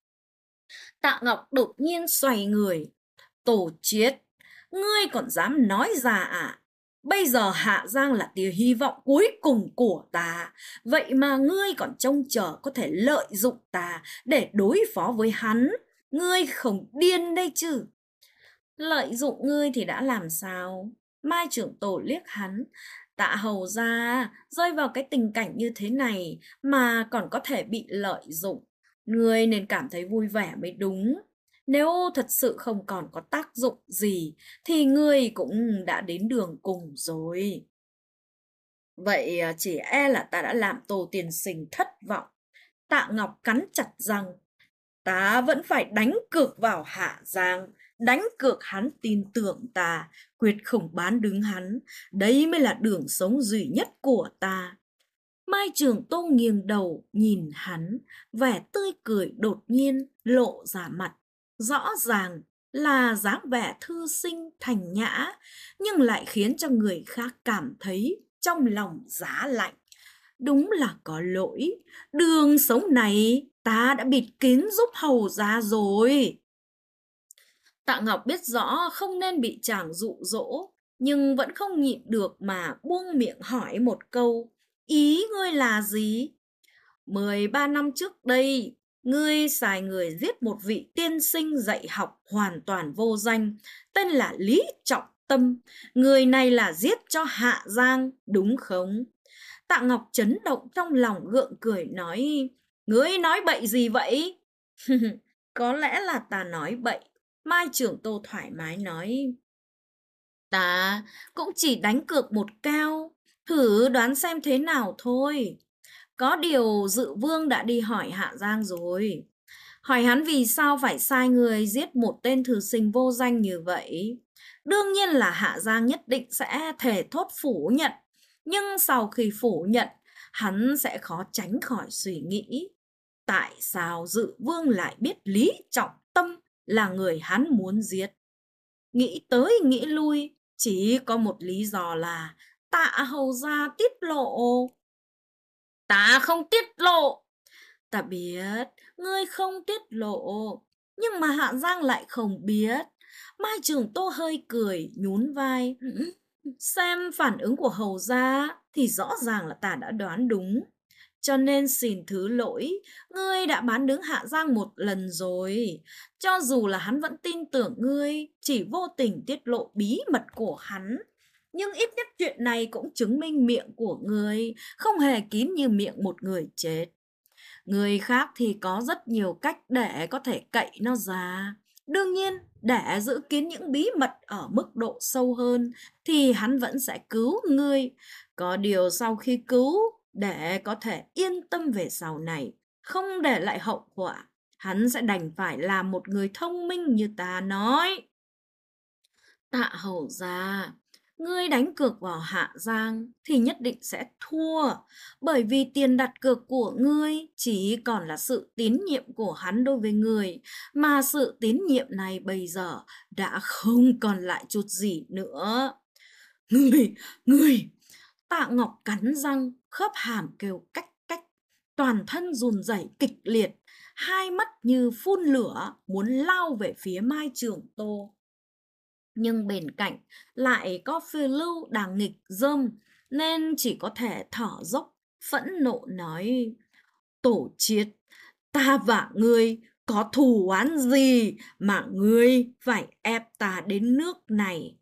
Tạ Ngọc đột nhiên xoay người. Tổ Chiết, ngươi còn dám nói ra à? Bây giờ Hạ Giang là tia hy vọng cuối cùng của ta. Vậy mà ngươi còn trông chờ có thể lợi dụng ta để đối phó với hắn. Ngươi không điên đây chứ? Lợi dụng ngươi thì đã làm sao? Mai Trưởng Tổ liếc hắn. Tạ hầu ra rơi vào cái tình cảnh như thế này mà còn có thể bị lợi dụng. Ngươi nên cảm thấy vui vẻ mới đúng. Nếu thật sự không còn có tác dụng gì thì ngươi cũng đã đến đường cùng rồi. Vậy chỉ e là ta đã làm Tô tiên sinh thất vọng. Tạ Ngọc cắn chặt răng. Ta vẫn phải đánh cược vào Hạ Giang. Đánh cược hắn tin tưởng ta, quyết không bán đứng hắn. Đấy mới là đường sống duy nhất của ta. Mai Trường Tô nghiêng đầu nhìn hắn, vẻ tươi cười đột nhiên lộ ra mặt. Rõ ràng là dáng vẻ thư sinh thành nhã, nhưng lại khiến cho người khác cảm thấy trong lòng giá lạnh. Đúng là có lỗi, đường sống này ta đã bịt kín giúp hầu ra rồi. Tạ Ngọc biết rõ không nên bị chàng dụ dỗ, nhưng vẫn không nhịn được mà buông miệng hỏi một câu. Ý ngươi là gì? 13 năm trước đây, ngươi sai người giết một vị tiên sinh dạy học hoàn toàn vô danh, tên là Lý Trọng Tâm. Người này là giết cho Hạ Giang, đúng không? Tạ Ngọc chấn động trong lòng, gượng cười nói, ngươi nói bậy gì vậy? Có lẽ là ta nói bậy. Mai Trường Tô thoải mái nói, ta cũng chỉ đánh cược một keo, thử đoán xem thế nào thôi. Có điều Dự Vương đã đi hỏi Hạ Giang rồi. Hỏi hắn vì sao phải sai người giết một tên thư sinh vô danh như vậy. Đương nhiên là Hạ Giang nhất định sẽ thể thốt phủ nhận. Nhưng sau khi phủ nhận, hắn sẽ khó tránh khỏi suy nghĩ. Tại sao Dự Vương lại biết Lý Trọng Tâm là người hắn muốn giết? Nghĩ tới nghĩ lui, chỉ có một lý do là Tạ hầu gia tiết lộ. Ta không tiết lộ. Ta biết, ngươi không tiết lộ. Nhưng mà Hạ Giang lại không biết. Mai Trường Tô hơi cười, nhún vai. Xem phản ứng của hầu gia thì rõ ràng là ta đã đoán đúng. Cho nên xin thứ lỗi, ngươi đã bán đứng Hạ Giang một lần rồi. Cho dù là hắn vẫn tin tưởng ngươi, chỉ vô tình tiết lộ bí mật của hắn. Nhưng ít nhất chuyện này cũng chứng minh miệng của ngươi không hề kín như miệng một người chết. Người khác thì có rất nhiều cách để có thể cậy nó ra. Đương nhiên, để giữ kín những bí mật ở mức độ sâu hơn thì hắn vẫn sẽ cứu ngươi. Có điều sau khi cứu, để có thể yên tâm về sau này, không để lại hậu quả, hắn sẽ đành phải làm một người thông minh như ta nói. Tạ hầu gia, ngươi đánh cược vào Hạ Giang thì nhất định sẽ thua, bởi vì tiền đặt cược của ngươi chỉ còn là sự tín nhiệm của hắn đối với ngươi, mà sự tín nhiệm này bây giờ đã không còn lại chút gì nữa. Ngươi! Tạ Ngọc cắn răng, khớp hàm kêu cách cách, toàn thân run rẩy kịch liệt, hai mắt như phun lửa muốn lao về phía Mai Trường Tô. Nhưng bên cạnh lại có phiêu lưu đang nghịch dâm, nên chỉ có thể thở dốc, phẫn nộ nói, Tổ Chiết, ta và ngươi có thù oán gì mà ngươi phải ép ta đến nước này?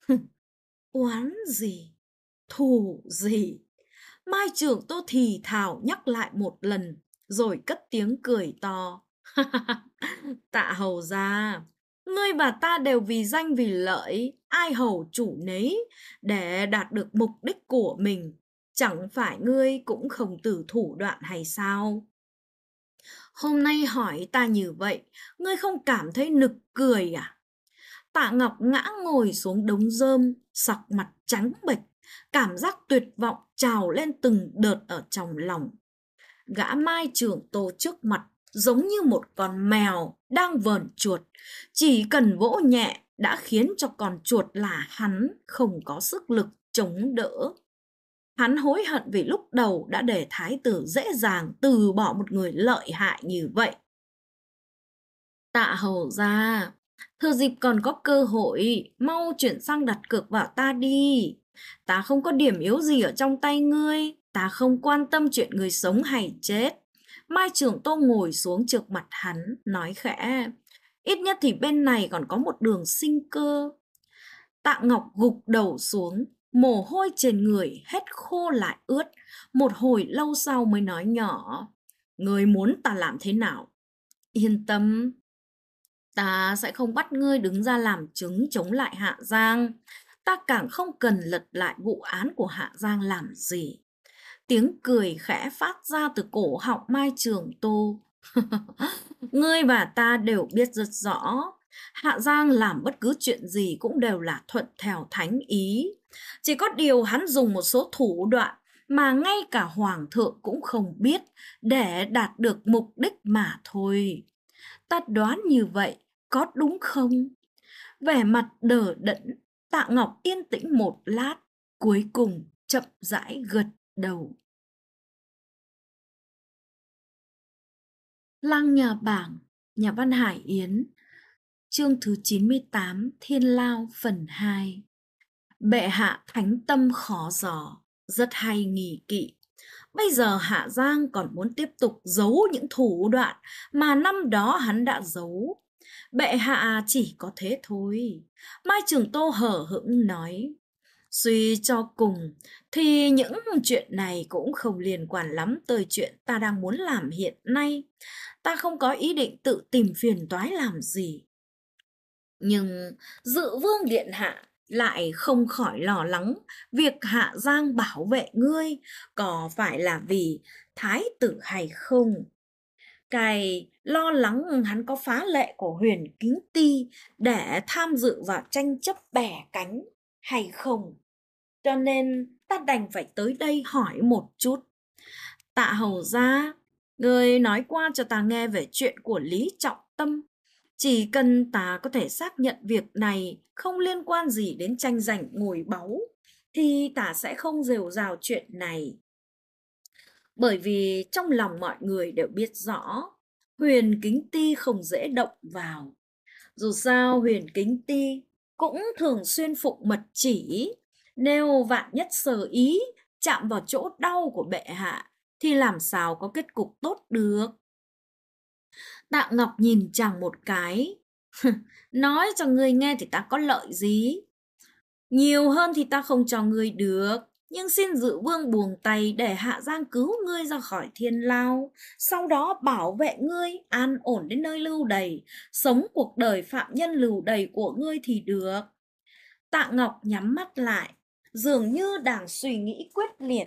Oán gì? Thù gì? Mai Trường Tô thì thào nhắc lại một lần, rồi cất tiếng cười to. Tạ hầu gia, ngươi và ta đều vì danh vì lợi, ai hầu chủ nấy, để đạt được mục đích của mình. Chẳng phải ngươi cũng không từ thủ đoạn hay sao? Hôm nay hỏi ta như vậy, ngươi không cảm thấy nực cười à? Tạ Ngọc ngã ngồi xuống đống rơm, sặc mặt trắng bệch, cảm giác tuyệt vọng trào lên từng đợt ở trong lòng. Gã Mai Trường Tô trước mặt giống như một con mèo đang vờn chuột, chỉ cần vỗ nhẹ đã khiến cho con chuột là hắn không có sức lực chống đỡ. Hắn hối hận vì lúc đầu đã để thái tử dễ dàng từ bỏ một người lợi hại như vậy. Tạ hầu gia, thừa dịp còn có cơ hội, mau chuyển sang đặt cược vào ta đi. Ta không có điểm yếu gì ở trong tay ngươi, ta không quan tâm chuyện người sống hay chết. Mai Trường Tô ngồi xuống trước mặt hắn, nói khẽ, ít nhất thì bên này còn có một đường sinh cơ. Tạ Ngọc gục đầu xuống, mồ hôi trên người hết khô lại ướt, một hồi lâu sau mới nói nhỏ, ngươi muốn ta làm thế nào? Yên tâm, ta sẽ không bắt ngươi đứng ra làm chứng chống lại Hạ Giang. Ta càng không cần lật lại vụ án của Hạ Giang làm gì. Tiếng cười khẽ phát ra từ cổ họng Mai Trường Tô. Ngươi và ta đều biết rất rõ, Hạ Giang làm bất cứ chuyện gì cũng đều là thuận theo thánh ý. Chỉ có điều hắn dùng một số thủ đoạn mà ngay cả hoàng thượng cũng không biết để đạt được mục đích mà thôi. Ta đoán như vậy có đúng không? Vẻ mặt đờ đẫn, Tạ Ngọc yên tĩnh một lát, cuối cùng chậm rãi gật đầu. Lăng Nhà Bảng, nhà văn Hải Yến, chương thứ 98, Thiên Lao phần 2. Bệ hạ thánh tâm khó dò, rất hay nghi kỵ. Bây giờ Hạ Giang còn muốn tiếp tục giấu những thủ đoạn mà năm đó hắn đã giấu. Bệ hạ chỉ có thế thôi. Mai Trường Tô hở hững nói. Suy cho cùng thì những chuyện này cũng không liên quan lắm tới chuyện ta đang muốn làm hiện nay. Ta không có ý định tự tìm phiền toái làm gì. Nhưng Dự Vương Điện Hạ lại không khỏi lo lắng việc Hạ Giang bảo vệ ngươi có phải là vì thái tử hay không. Cái lo lắng hắn có phá lệ của Huyền Kính Ti để tham dự vào tranh chấp bẻ cánh hay không. Cho nên ta đành phải tới đây hỏi một chút. Tạ hầu gia, người nói qua cho ta nghe về chuyện của Lý Trọng Tâm. Chỉ cần ta có thể xác nhận việc này không liên quan gì đến tranh giành ngôi báu, thì ta sẽ không rêu rao chuyện này. Bởi vì trong lòng mọi người đều biết rõ, Huyền Kính Ti không dễ động vào. Dù sao Huyền Kính Ti cũng thường xuyên phụng mật chỉ, nếu vạn nhất sơ ý chạm vào chỗ đau của bệ hạ thì làm sao có kết cục tốt được. Tạ Ngọc nhìn chàng một cái. Nói cho ngươi nghe thì ta có lợi gì? Nhiều hơn thì ta không cho ngươi được. Nhưng xin Dự Vương buông tay để Hạ Giang cứu ngươi ra khỏi thiên lao. Sau đó bảo vệ ngươi an ổn đến nơi lưu đày. Sống cuộc đời phạm nhân lưu đày của ngươi thì được. Tạ Ngọc nhắm mắt lại, dường như đang suy nghĩ quyết liệt.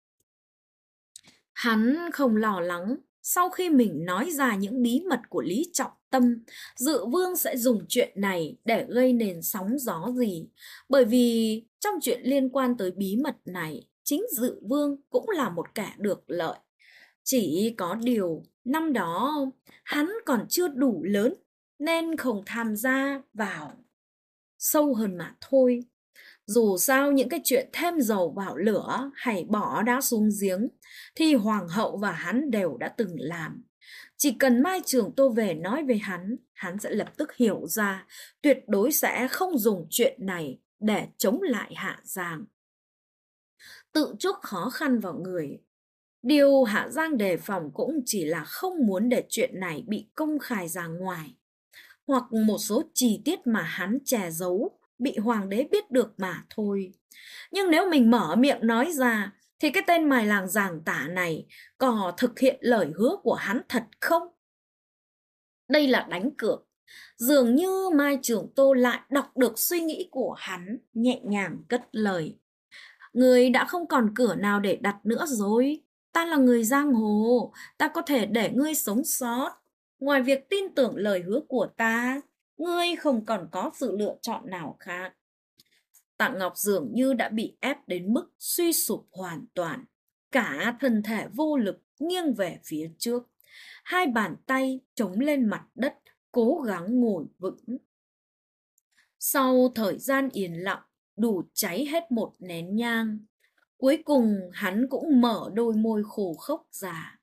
Hắn không lo lắng sau khi mình nói ra những bí mật của Lý Trọng Tâm, Dự Vương sẽ dùng chuyện này để gây nền sóng gió gì. Bởi vì trong chuyện liên quan tới bí mật này, chính Dự Vương cũng là một kẻ được lợi. Chỉ có điều năm đó hắn còn chưa đủ lớn nên không tham gia vào sâu hơn mà thôi. Dù sao những cái chuyện thêm dầu vào lửa hay bỏ đá xuống giếng thì hoàng hậu và hắn đều đã từng làm. Chỉ cần Mai Trường Tô về nói với hắn sẽ lập tức hiểu ra tuyệt đối sẽ không dùng chuyện này để chống lại Hạ Giang. Tự chuốc khó khăn vào người. Điều Hạ Giang đề phòng cũng chỉ là không muốn để chuyện này bị công khai ra ngoài, hoặc một số chi tiết mà hắn che giấu bị hoàng đế biết được mà thôi. Nhưng nếu mình mở miệng nói ra thì cái tên mài làng giảng tả này có thực hiện lời hứa của hắn thật không? Đây là đánh cược. Dường như Mai Trường Tô lại đọc được suy nghĩ của hắn, nhẹ nhàng cất lời. Người đã không còn cửa nào để đặt nữa rồi. Ta là người giang hồ, ta có thể để ngươi sống sót. Ngoài việc tin tưởng lời hứa của ta, ngươi không còn có sự lựa chọn nào khác. Tạ Ngọc dường như đã bị ép đến mức suy sụp hoàn toàn. Cả thân thể vô lực nghiêng về phía trước. Hai bàn tay chống lên mặt đất, cố gắng ngồi vững. Sau thời gian yên lặng, đủ cháy hết một nén nhang, cuối cùng hắn cũng mở đôi môi khô khốc ra.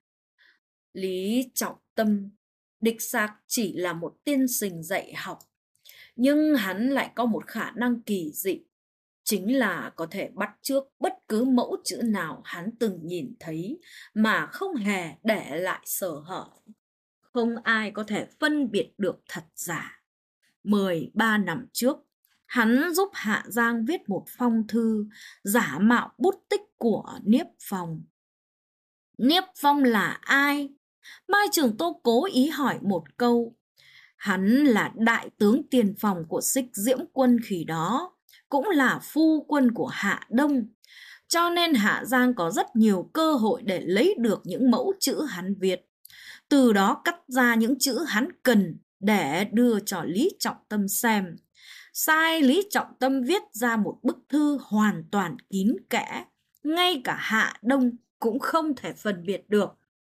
Lý Trọng Tâm đích xác chỉ là một tiên sinh dạy học, nhưng hắn lại có một khả năng kỳ dị, chính là có thể bắt chước bất cứ mẫu chữ nào hắn từng nhìn thấy mà không hề để lại sơ hở. Không ai có thể phân biệt được thật giả. 13 năm trước, hắn giúp Hạ Giang viết một phong thư giả mạo bút tích của Niếp Phong. Niếp Phong là ai? Mai Trường Tô cố ý hỏi một câu. Hắn là đại tướng tiền phòng của Xích Diễm Quân khi đó, cũng là phu quân của Hạ Đông. Cho nên Hạ Giang có rất nhiều cơ hội để lấy được những mẫu chữ hắn viết. Từ đó cắt ra những chữ hắn cần để đưa cho Lý Trọng Tâm xem. Sai Lý Trọng Tâm viết ra một bức thư hoàn toàn kín kẽ, ngay cả Hạ Đông cũng không thể phân biệt được.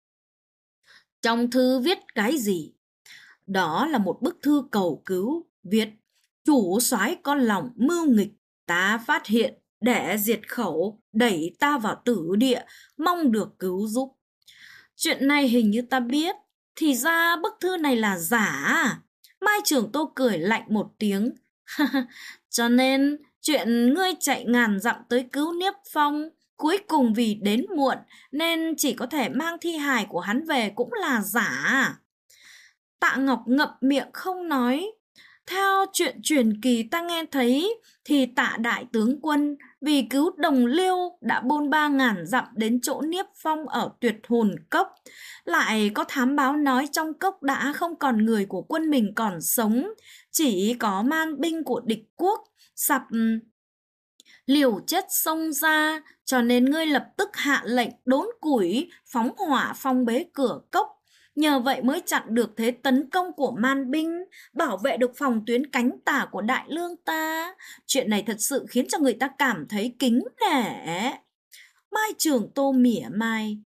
Trong thư viết cái gì? Đó là một bức thư cầu cứu, viết: chủ soái có lòng mưu nghịch, ta phát hiện để diệt khẩu, đẩy ta vào tử địa, mong được cứu giúp. Chuyện này hình như ta biết, thì ra bức thư này là giả à? Mai Trưởng Tô cười lạnh một tiếng. Cho nên chuyện ngươi chạy ngàn dặm tới cứu Niếp Phong, cuối cùng vì đến muộn nên chỉ có thể mang thi hài của hắn về cũng là giả à? Tạ Ngọc ngậm miệng không nói. Theo chuyện truyền kỳ ta nghe thấy thì Tạ đại tướng quân vì cứu đồng liêu đã bôn 3.000 dặm đến chỗ Niếp Phong ở Tuyệt Hồn Cốc. Lại có thám báo nói trong cốc đã không còn người của quân mình còn sống, chỉ có man binh của địch quốc sắp liều chết xông ra, cho nên ngươi lập tức hạ lệnh đốn củi, phóng hỏa phong bế cửa cốc. Nhờ vậy mới chặn được thế tấn công của man binh, bảo vệ được phòng tuyến cánh tả của đại lương ta. Chuyện này thật sự khiến cho người ta cảm thấy kính nể. Mai Trưởng Tô mỉa mai.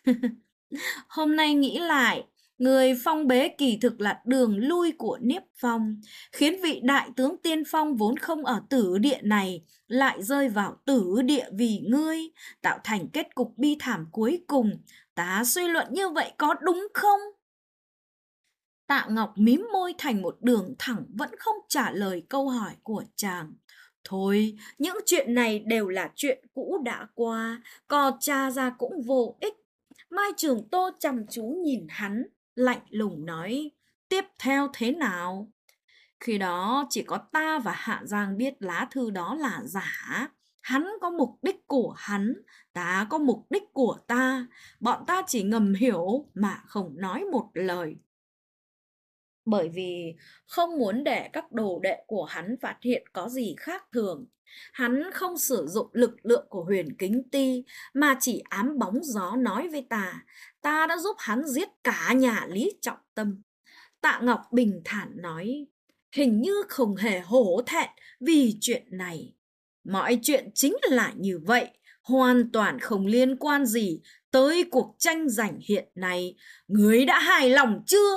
Hôm nay nghĩ lại, người phong bế kỳ thực là đường lui của Niếp Phong, khiến vị đại tướng tiên phong vốn không ở tử địa này lại rơi vào tử địa vì ngươi, tạo thành kết cục bi thảm cuối cùng. Ta suy luận như vậy có đúng không? Tạ Ngọc mím môi thành một đường thẳng, vẫn không trả lời câu hỏi của chàng. Thôi, những chuyện này đều là chuyện cũ đã qua, có tra ra cũng vô ích. Mai Trường Tô chăm chú nhìn hắn, lạnh lùng nói: tiếp theo thế nào? Khi đó chỉ có ta và Hạ Giang biết lá thư đó là giả. Hắn có mục đích của hắn, ta có mục đích của ta. Bọn ta chỉ ngầm hiểu mà không nói một lời. Bởi vì không muốn để các đồ đệ của hắn phát hiện có gì khác thường, hắn không sử dụng lực lượng của Huyền Kính Ti mà chỉ ám bóng gió nói với ta đã giúp hắn giết cả nhà Lý Trọng Tâm. Tạ Ngọc bình thản nói: hình như không hề hổ thẹn vì chuyện này. Mọi chuyện chính là như vậy, hoàn toàn không liên quan gì tới cuộc tranh giành hiện nay. Ngươi đã hài lòng chưa?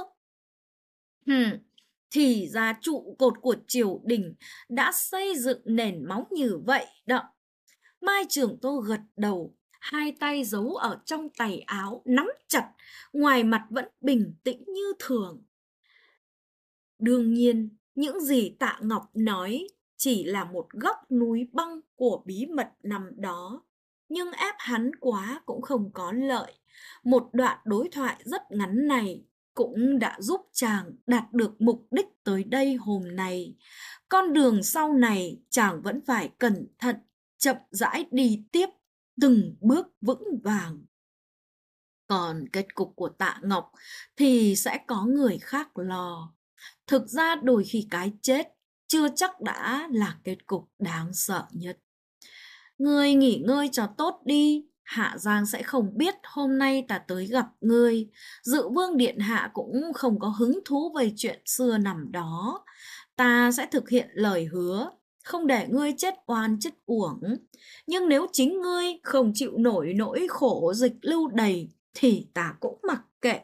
Thì ra trụ cột của triều đình đã xây dựng nền móng như vậy đó. Mai Trường Tô gật đầu, hai tay giấu ở trong tay áo nắm chặt, ngoài mặt vẫn bình tĩnh như thường. Đương nhiên, những gì Tạ Ngọc nói chỉ là một góc núi băng của bí mật năm đó, nhưng ép hắn quá cũng không có lợi. Một đoạn đối thoại rất ngắn này cũng đã giúp chàng đạt được mục đích tới đây hôm nay. Con đường sau này chàng vẫn phải cẩn thận, chậm rãi đi tiếp, từng bước vững vàng. Còn kết cục của Tạ Ngọc thì sẽ có người khác lo. Thực ra đôi khi cái chết chưa chắc đã là kết cục đáng sợ nhất. Ngươi nghỉ ngơi cho tốt đi, Hạ Giang sẽ không biết hôm nay ta tới gặp ngươi. Dự Vương Điện Hạ cũng không có hứng thú về chuyện xưa nằm đó. Ta sẽ thực hiện lời hứa, không để ngươi chết oan chết uổng. Nhưng nếu chính ngươi không chịu nổi nỗi khổ dịch lưu đầy thì ta cũng mặc kệ.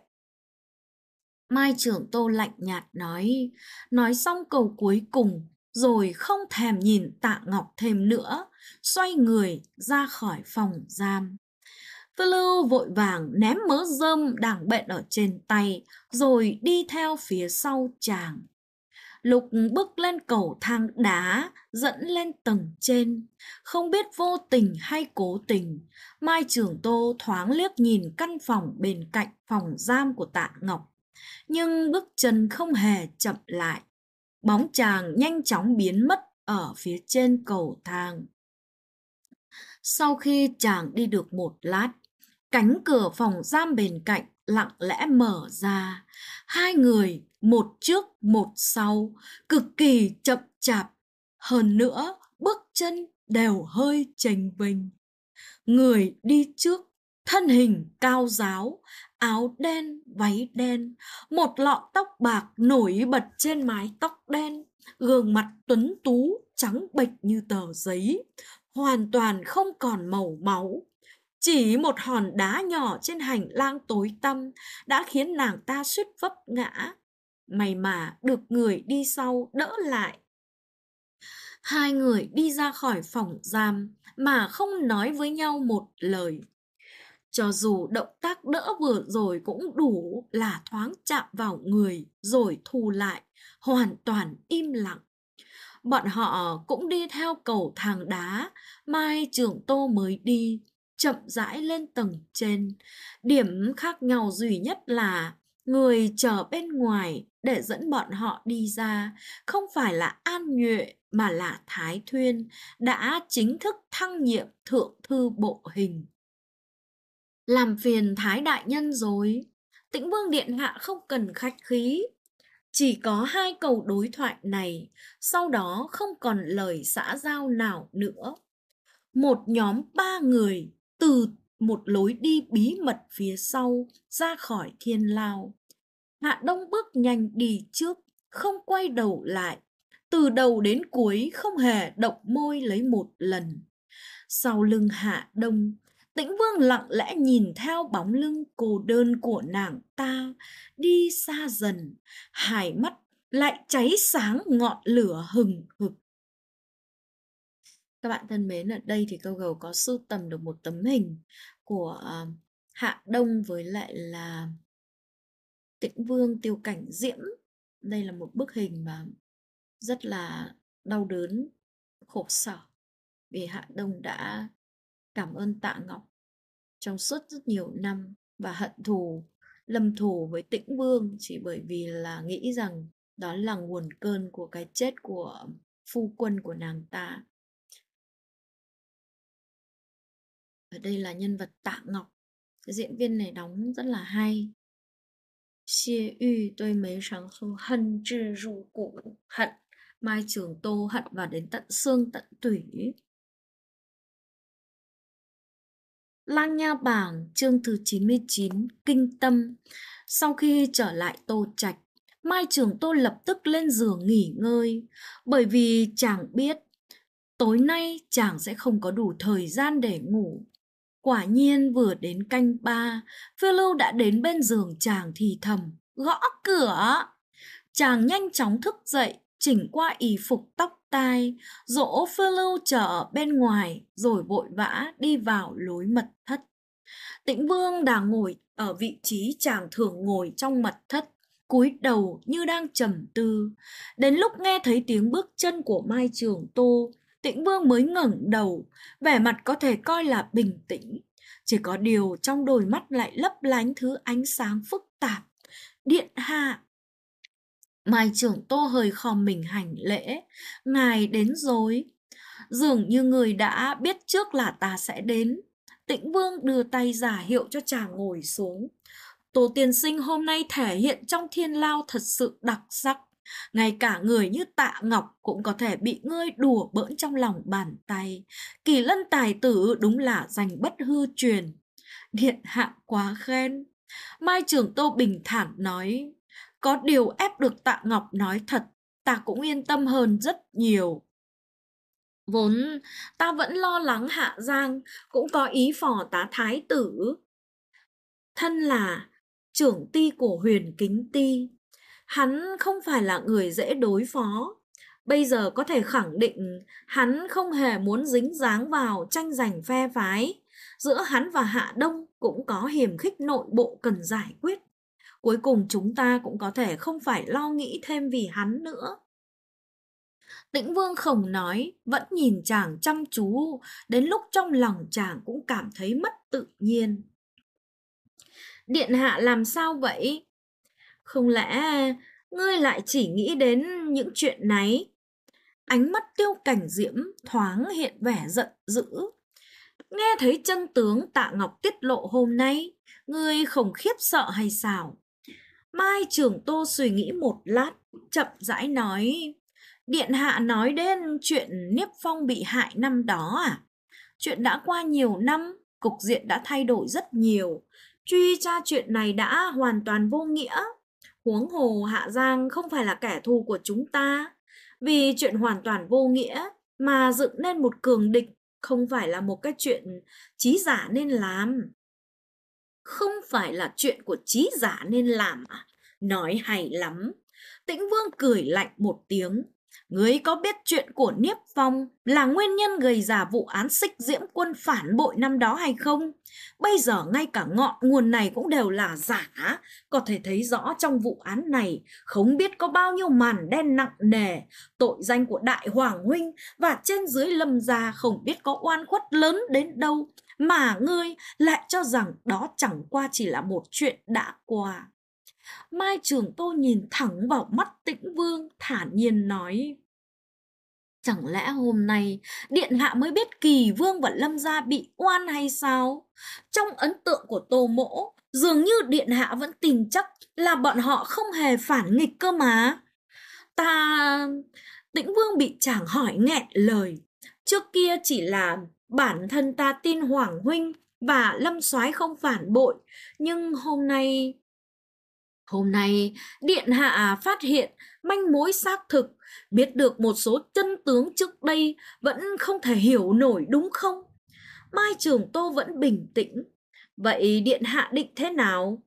Mai Trường Tô lạnh nhạt nói xong câu cuối cùng rồi không thèm nhìn Tạ Ngọc thêm nữa, xoay người ra khỏi phòng giam. Tư Lưu vội vàng ném mớ rơm đang bện ở trên tay rồi đi theo phía sau chàng. Lục bước lên cầu thang đá dẫn lên tầng trên. Không biết vô tình hay cố tình, Mai Trường Tô thoáng liếc nhìn căn phòng bên cạnh phòng giam của Tạ Ngọc, nhưng bước chân không hề chậm lại. Bóng chàng nhanh chóng biến mất ở phía trên cầu thang. Sau khi chàng đi được một lát, cánh cửa phòng giam bên cạnh lặng lẽ mở ra. Hai người, một trước một sau, cực kỳ chậm chạp. Hơn nữa, bước chân đều hơi chênh vênh. Người đi trước, thân hình cao ráo, áo đen, váy đen, một lọn tóc bạc nổi bật trên mái tóc đen, gương mặt tuấn tú, trắng bệch như tờ giấy. hoàn toàn không còn màu máu. Chỉ một hòn đá nhỏ trên hành lang tối tăm đã khiến nàng ta suýt vấp ngã. May mà được người đi sau đỡ lại. Hai người đi ra khỏi phòng giam mà không nói với nhau một lời. Cho dù động tác đỡ vừa rồi cũng đủ là thoáng chạm vào người rồi thu lại, hoàn toàn im lặng. Bọn họ cũng đi theo cầu thang đá Mai Trường Tô mới đi, chậm rãi lên tầng trên. Điểm khác nhau duy nhất là người chờ bên ngoài để dẫn bọn họ đi ra không phải là An Nhuệ mà là Thái Thuyên, đã chính thức thăng nhiệm thượng thư bộ hình. Làm phiền Thái đại nhân rồi. Tĩnh Vương điện hạ không cần khách khí. Chỉ có hai câu đối thoại này, sau đó không còn lời xã giao nào nữa. Một nhóm 3 người từ một lối đi bí mật phía sau ra khỏi thiên lao. Hạ Đông bước nhanh đi trước, không quay đầu lại. Từ đầu đến cuối không hề động môi lấy một lần. Sau lưng Hạ Đông, Tĩnh Vương lặng lẽ nhìn theo bóng lưng cô đơn của nàng ta đi xa dần, hai mắt lại cháy sáng ngọn lửa hừng hực. Các bạn thân mến, ở đây thì Câu Gầu có sưu tầm được một tấm hình của Hạ Đông với lại là Tĩnh Vương Tiêu Cảnh Diễm. Đây là một bức hình mà rất là đau đớn, khổ sở vì Hạ Đông đã cảm ơn Tạ Ngọc trong suốt rất nhiều năm và hận thù, lâm thù với Tĩnh Vương chỉ bởi vì là nghĩ rằng đó là nguồn cơn của cái chết của phu quân của nàng ta. Ở đây là nhân vật Tạ Ngọc. Cái diễn viên này đóng rất là hay. Xie yu tôi mấy sáng số hận trừ ru cụ, hận Mai Trường Tô hận vào đến tận xương tận tủy. Lang Nha Bảng chương thứ 99 Kinh Tâm. Sau khi trở lại Tô Trạch, Mai Trường Tô lập tức lên giường nghỉ ngơi, bởi vì chàng biết tối nay chàng sẽ không có đủ thời gian để ngủ. Quả nhiên vừa đến canh 3, Phiêu Lưu đã đến bên giường chàng thì thầm, gõ cửa. Chàng nhanh chóng thức dậy, chỉnh qua y phục tóc tai, dỗ Phiêu Lưu chờ ở bên ngoài, rồi vội vã đi vào lối mật thất. Tĩnh Vương đang ngồi ở vị trí chàng thường ngồi trong mật thất, cúi đầu như đang trầm tư. Đến lúc nghe thấy tiếng bước chân của Mai Trường Tô, Tĩnh Vương mới ngẩng đầu, vẻ mặt có thể coi là bình tĩnh. Chỉ có điều trong đôi mắt lại lấp lánh thứ ánh sáng phức tạp. Điện hạ. Mai Trường Tô hơi khom mình hành lễ. Ngài đến rồi. Dường như người đã biết trước là ta sẽ đến. Tĩnh Vương đưa tay giả hiệu cho chàng ngồi xuống. Tô tiên sinh hôm nay thể hiện trong thiên lao thật sự đặc sắc. Ngay cả người như Tạ Ngọc cũng có thể bị ngươi đùa bỡn trong lòng bàn tay. Kỳ lân tài tử đúng là danh bất hư truyền. Điện hạ quá khen. Mai Trường Tô bình thản nói. Có điều ép được Tạ Ngọc nói thật, ta cũng yên tâm hơn rất nhiều. Vốn ta vẫn lo lắng Hạ Giang cũng có ý phò tá thái tử. Thân là trưởng ty của Huyền Kính Ty, hắn không phải là người dễ đối phó. Bây giờ có thể khẳng định hắn không hề muốn dính dáng vào tranh giành phe phái. Giữa hắn và Hạ Đông cũng có hiềm khích nội bộ cần giải quyết. Cuối cùng chúng ta cũng có thể không phải lo nghĩ thêm vì hắn nữa. Tĩnh Vương không nói, vẫn nhìn chàng chăm chú, đến lúc trong lòng chàng cũng cảm thấy mất tự nhiên. Điện hạ làm sao vậy? Không lẽ ngươi lại chỉ nghĩ đến những chuyện này? Ánh mắt Tiêu Cảnh Diễm thoáng hiện vẻ giận dữ. Nghe thấy chân tướng Tạ Ngọc tiết lộ hôm nay, ngươi không khiếp sợ hay sao? Mai Trường Tô suy nghĩ một lát, chậm rãi nói. Điện hạ nói đến chuyện Niếp Phong bị hại năm đó à? Chuyện đã qua nhiều năm, cục diện đã thay đổi rất nhiều. Truy tra chuyện này đã hoàn toàn vô nghĩa. Huống hồ Hạ Giang không phải là kẻ thù của chúng ta. Vì chuyện hoàn toàn vô nghĩa mà dựng nên một cường địch không phải là một cái chuyện trí giả nên làm. Không phải là chuyện của trí giả nên làm à? Nói hay lắm. Tĩnh Vương cười lạnh một tiếng. Ngươi có biết chuyện của Niếp Phong là nguyên nhân gây ra vụ án Xích Diễm Quân phản bội năm đó hay không? Bây giờ ngay cả ngọn nguồn này cũng đều là giả. Có thể thấy rõ trong vụ án này không biết có bao nhiêu màn đen nặng nề. Tội danh của Đại Hoàng huynh và trên dưới Lâm gia không biết có oan khuất lớn đến đâu, mà ngươi lại cho rằng đó chẳng qua chỉ là một chuyện đã qua. Mai Trường Tô nhìn thẳng vào mắt Tĩnh Vương, thản nhiên nói: Chẳng lẽ hôm nay Điện Hạ mới biết Kỳ Vương và Lâm gia bị oan hay sao? Trong ấn tượng của Tô Mỗ, dường như Điện Hạ vẫn tin chắc là bọn họ không hề phản nghịch cơ mà. Tĩnh Vương bị chàng hỏi nghẹn lời. Trước kia chỉ là bản thân ta tin Hoàng huynh và Lâm soái không phản bội, nhưng hôm nay Điện Hạ phát hiện manh mối xác thực, biết được một số chân tướng trước đây vẫn không thể hiểu nổi đúng không? Mai Trường Tô vẫn bình tĩnh. Vậy Điện Hạ định thế nào?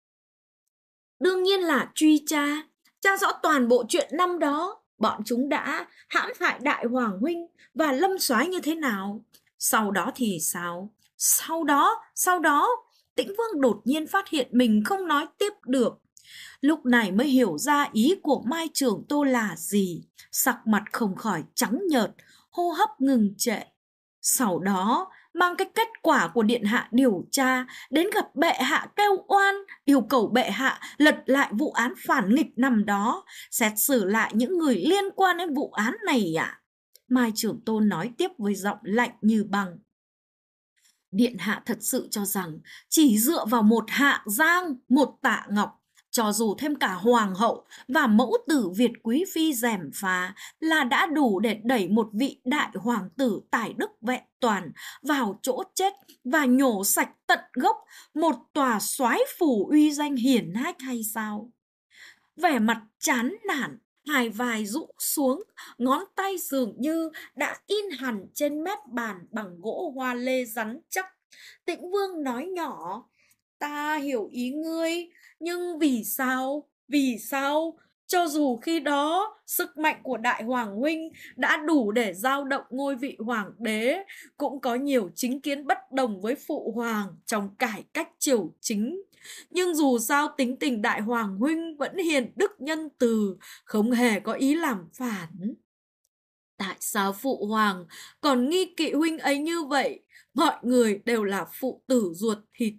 Đương nhiên là truy tra rõ toàn bộ chuyện năm đó. Bọn chúng đã hãm hại Đại Hoàng huynh và Lâm soái như thế nào? Sau đó thì sao? Sau đó, Tĩnh Vương đột nhiên phát hiện mình không nói tiếp được. Lúc này mới hiểu ra ý của Mai Trường Tô là gì. Sắc mặt không khỏi trắng nhợt, hô hấp ngừng trệ. Sau đó, mang cái kết quả của Điện Hạ điều tra đến gặp bệ hạ kêu oan, yêu cầu bệ hạ lật lại vụ án phản nghịch năm đó, xét xử lại những người liên quan đến vụ án này à? Mai Trường Tô nói tiếp với giọng lạnh như băng. Điện Hạ thật sự cho rằng chỉ dựa vào một Hạ Giang, một Tạ Ngọc, cho dù thêm cả Hoàng hậu và mẫu tử Việt Quý Phi gièm phá là đã đủ để đẩy một vị đại hoàng tử tài đức vẹn toàn vào chỗ chết và nhổ sạch tận gốc một tòa soái phủ uy danh hiển hách hay sao? Vẻ mặt chán nản, hai vai rũ xuống, ngón tay dường như đã in hẳn trên mép bàn bằng gỗ hoa lê rắn chắc. Tĩnh Vương nói nhỏ: Ta hiểu ý ngươi, nhưng vì sao? Cho dù khi đó sức mạnh của Đại Hoàng huynh đã đủ để dao động ngôi vị hoàng đế, cũng có nhiều chính kiến bất đồng với phụ hoàng trong cải cách triều chính. Nhưng dù sao tính tình Đại Hoàng huynh vẫn hiền đức nhân từ, không hề có ý làm phản. Tại sao phụ hoàng còn nghi kỵ huynh ấy như vậy? Mọi người đều là phụ tử ruột thịt.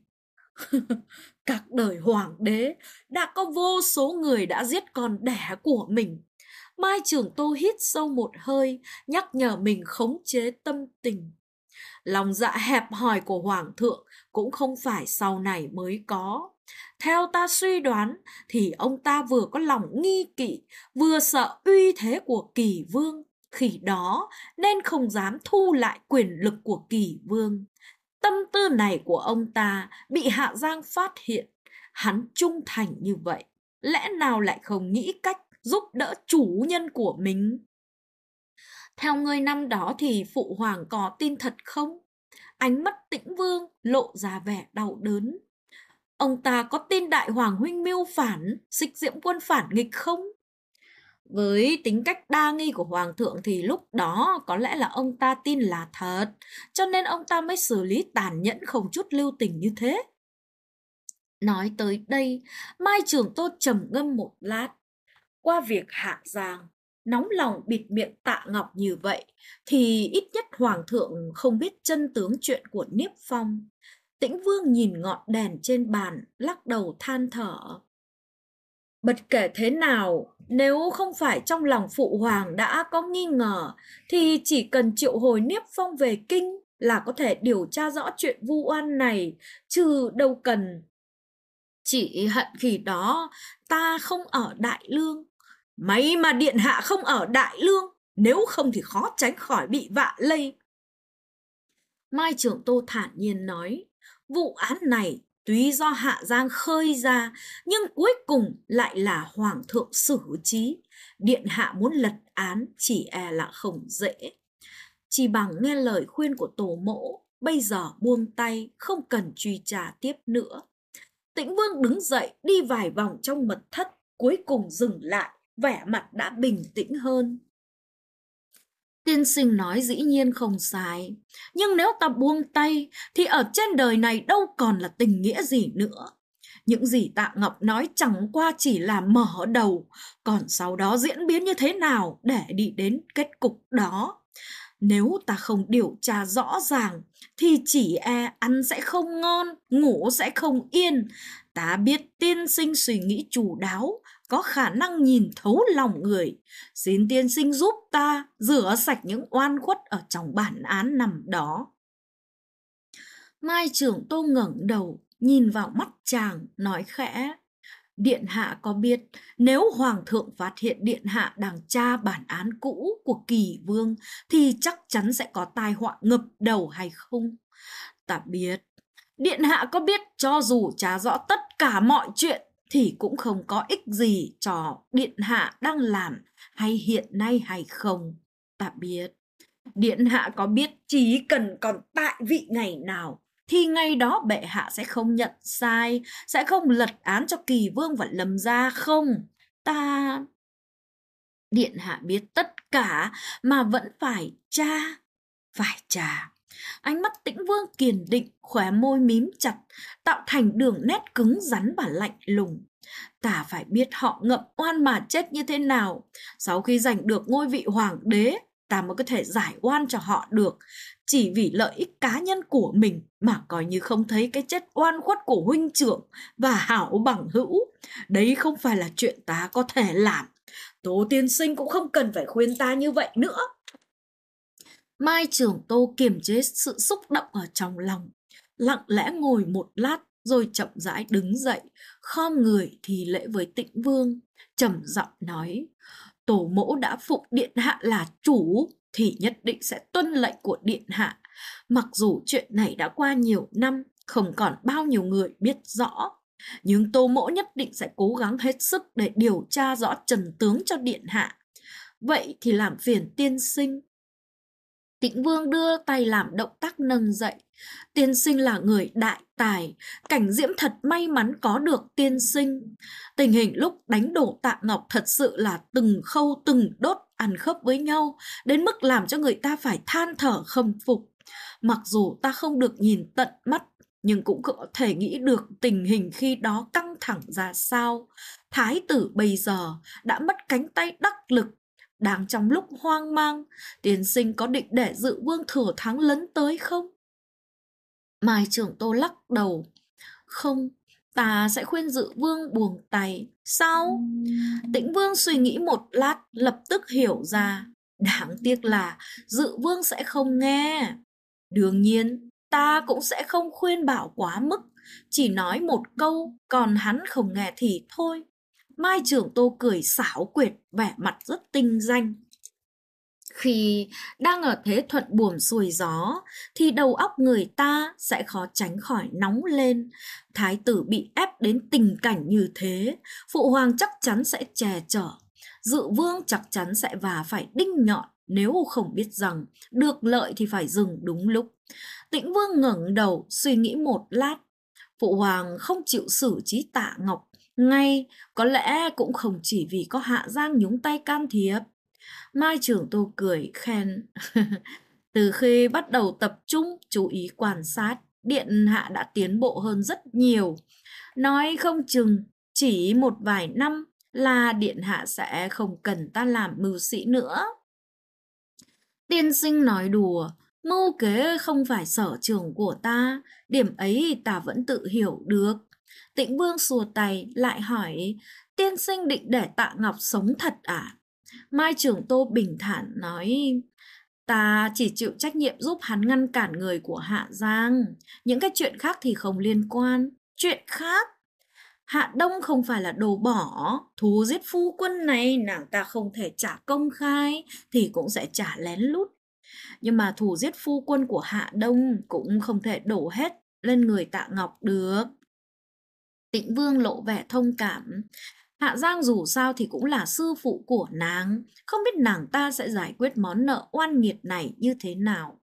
Các đời hoàng đế đã có vô số người đã giết con đẻ của mình. Mai Trường Tô hít sâu một hơi, nhắc nhở mình khống chế tâm tình. Lòng dạ hẹp hòi của hoàng thượng cũng không phải sau này mới có. Theo ta suy đoán thì ông ta vừa có lòng nghi kỵ, vừa sợ uy thế của Kỳ Vương. Khi đó nên không dám thu lại quyền lực của Kỳ Vương. Tâm tư này của ông ta bị Hạ Giang phát hiện. Hắn trung thành như vậy, lẽ nào lại không nghĩ cách giúp đỡ chủ nhân của mình? Theo ngươi năm đó thì phụ hoàng có tin thật không? Ánh mắt Tĩnh Vương lộ ra vẻ đau đớn. Ông ta có tin Đại Hoàng huynh mưu phản, Xích Diễm Quân phản nghịch không? Với tính cách đa nghi của hoàng thượng thì lúc đó có lẽ là ông ta tin là thật, cho nên ông ta mới xử lý tàn nhẫn không chút lưu tình như thế. Nói tới đây, Mai Trường Tô trầm ngâm một lát. Qua việc Hạ Giang nóng lòng bịt miệng Tạ Ngọc như vậy, thì ít nhất hoàng thượng không biết chân tướng chuyện của Niếp Phong. Tĩnh Vương nhìn ngọn đèn trên bàn, lắc đầu than thở. Bất kể thế nào, nếu không phải trong lòng phụ hoàng đã có nghi ngờ, thì chỉ cần triệu hồi Niếp Phong về kinh là có thể điều tra rõ chuyện vu oan này, chứ đâu cần. Chỉ hận khi đó ta không ở Đại Lương. May mà Điện Hạ không ở Đại Lương, nếu không thì khó tránh khỏi bị vạ lây. Mai Trường Tô thản nhiên nói, vụ án này tuy do Hạ Giang khơi ra, nhưng cuối cùng lại là hoàng thượng xử trí. Điện Hạ muốn lật án chỉ e là không dễ. chỉ bằng nghe lời khuyên của tổ mẫu, bây giờ buông tay, không cần truy tra tiếp nữa. Tĩnh Vương đứng dậy đi vài vòng trong mật thất, cuối cùng dừng lại, vẻ mặt đã bình tĩnh hơn. Tiên sinh nói dĩ nhiên không sai, nhưng nếu ta buông tay thì ở trên đời này đâu còn là tình nghĩa gì nữa. Những gì Tạ Ngọc nói chẳng qua chỉ là mở đầu, còn sau đó diễn biến như thế nào để đi đến kết cục đó. Nếu ta không điều tra rõ ràng thì chỉ e ăn sẽ không ngon, ngủ sẽ không yên. Ta biết tiên sinh suy nghĩ chu đáo, có khả năng nhìn thấu lòng người. Xin tiên sinh giúp ta rửa sạch những oan khuất ở trong bản án nằm đó. Mai Trưởng Tô ngẩng đầu, nhìn vào mắt chàng, nói khẽ. Điện hạ có biết nếu hoàng thượng phát hiện điện hạ đang tra bản án cũ của Kỳ Vương thì chắc chắn sẽ có tai họa ngập đầu hay không? Ta biết. Điện hạ có biết cho dù tra rõ tất cả mọi chuyện thì cũng không có ích gì cho điện hạ đang làm hay hiện nay hay không? Ta biết. Điện hạ có biết chỉ cần còn tại vị ngày nào thì ngày đó bệ hạ sẽ không nhận sai, sẽ không lật án cho Kỳ Vương và Lâm gia không? Ta... Điện hạ biết tất cả mà vẫn phải tra. Ánh mắt Tĩnh Vương kiên định, khóe môi mím chặt, tạo thành đường nét cứng rắn và lạnh lùng. Ta phải biết họ ngậm oan mà chết như thế nào. Sau khi giành được ngôi vị hoàng đế, ta mới có thể giải oan cho họ được. Chỉ vì lợi ích cá nhân của mình mà coi như không thấy cái chết oan khuất của huynh trưởng và hảo bằng hữu. Đấy không phải là chuyện ta có thể làm. Tố tiên sinh cũng không cần phải khuyên ta như vậy nữa. Mai Trưởng Tô kiềm chế sự xúc động ở trong lòng, lặng lẽ ngồi một lát rồi chậm rãi đứng dậy, khom người thì lễ với Tĩnh Vương, trầm giọng nói: Tổ mẫu đã phụng điện hạ là chủ thì nhất định sẽ tuân lệnh của điện hạ. Mặc dù chuyện này đã qua nhiều năm, không còn bao nhiêu người biết rõ, nhưng tổ mẫu nhất định sẽ cố gắng hết sức để điều tra rõ trần tướng cho điện hạ. Vậy thì làm phiền tiên sinh. Tĩnh Vương đưa tay làm động tác nâng dậy. Tiên sinh là người đại tài, Cảnh Diễm thật may mắn có được tiên sinh. Tình hình lúc đánh đổ Tạ Ngọc thật sự là từng khâu từng đốt ăn khớp với nhau, đến mức làm cho người ta phải than thở khâm phục. Mặc dù ta không được nhìn tận mắt, nhưng cũng có thể nghĩ được tình hình khi đó căng thẳng ra sao. Thái tử bây giờ đã mất cánh tay đắc lực. Đang trong lúc hoang mang, tiên sinh có định để Dự Vương thừa thắng lấn tới không? Mai Trưởng Tô lắc đầu. Không, ta sẽ khuyên Dự Vương buông tay. Sao? Tĩnh Vương suy nghĩ một lát, lập tức hiểu ra. Đáng tiếc là Dự Vương sẽ không nghe. Đương nhiên, ta cũng sẽ không khuyên bảo quá mức, chỉ nói một câu, còn hắn không nghe thì thôi. Mai Trưởng Tô cười xảo quyệt, vẻ mặt rất tinh danh. Khi đang ở thế thuận buồm xuôi gió, thì đầu óc người ta sẽ khó tránh khỏi nóng lên. Thái tử bị ép đến tình cảnh như thế, phụ hoàng chắc chắn sẽ che chở. Dự Vương chắc chắn sẽ phải đinh nhọn, nếu không biết rằng được lợi thì phải dừng đúng lúc. Tĩnh Vương ngẩng đầu suy nghĩ một lát. Phụ hoàng không chịu xử trí Tạ Ngọc ngay, có lẽ cũng không chỉ vì có Hạ Giang nhúng tay can thiệp. Mai Trưởng Tô cười khen. Từ khi bắt đầu tập trung chú ý quan sát, điện hạ đã tiến bộ hơn rất nhiều. Nói không chừng chỉ một vài năm là điện hạ sẽ không cần ta làm mưu sĩ nữa. Tiên sinh nói đùa, mưu kế không phải sở trường của ta, điểm ấy ta vẫn tự hiểu được. Tĩnh Vương xua tay lại hỏi, tiên sinh định để Tạ Ngọc sống thật à? Mai Trưởng Tô bình thản nói, ta chỉ chịu trách nhiệm giúp hắn ngăn cản người của Hạ Giang. Những cái chuyện khác thì không liên quan. Chuyện khác? Hạ Đông không phải là đồ bỏ. Thù giết phu quân này nàng ta không thể trả công khai thì cũng sẽ trả lén lút. Nhưng mà thù giết phu quân của Hạ Đông cũng không thể đổ hết lên người Tạ Ngọc được. Tĩnh Vương lộ vẻ thông cảm. Hạ Giang dù sao thì cũng là sư phụ của nàng, không biết nàng ta sẽ giải quyết món nợ oan nghiệt này như thế nào.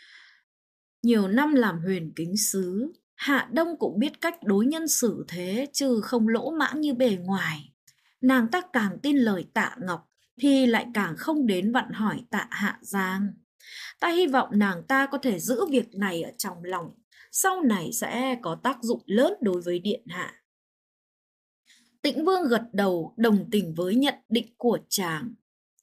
Nhiều năm làm huyền kính sứ, Hạ Đông cũng biết cách đối nhân xử thế chứ không lỗ mãng như bề ngoài. Nàng ta càng tin lời Tạ Ngọc thì lại càng không đến vặn hỏi Tạ Hạ Giang. Ta hy vọng nàng ta có thể giữ việc này ở trong lòng, sau này sẽ có tác dụng lớn đối với điện hạ. Tĩnh Vương gật đầu đồng tình với nhận định của chàng.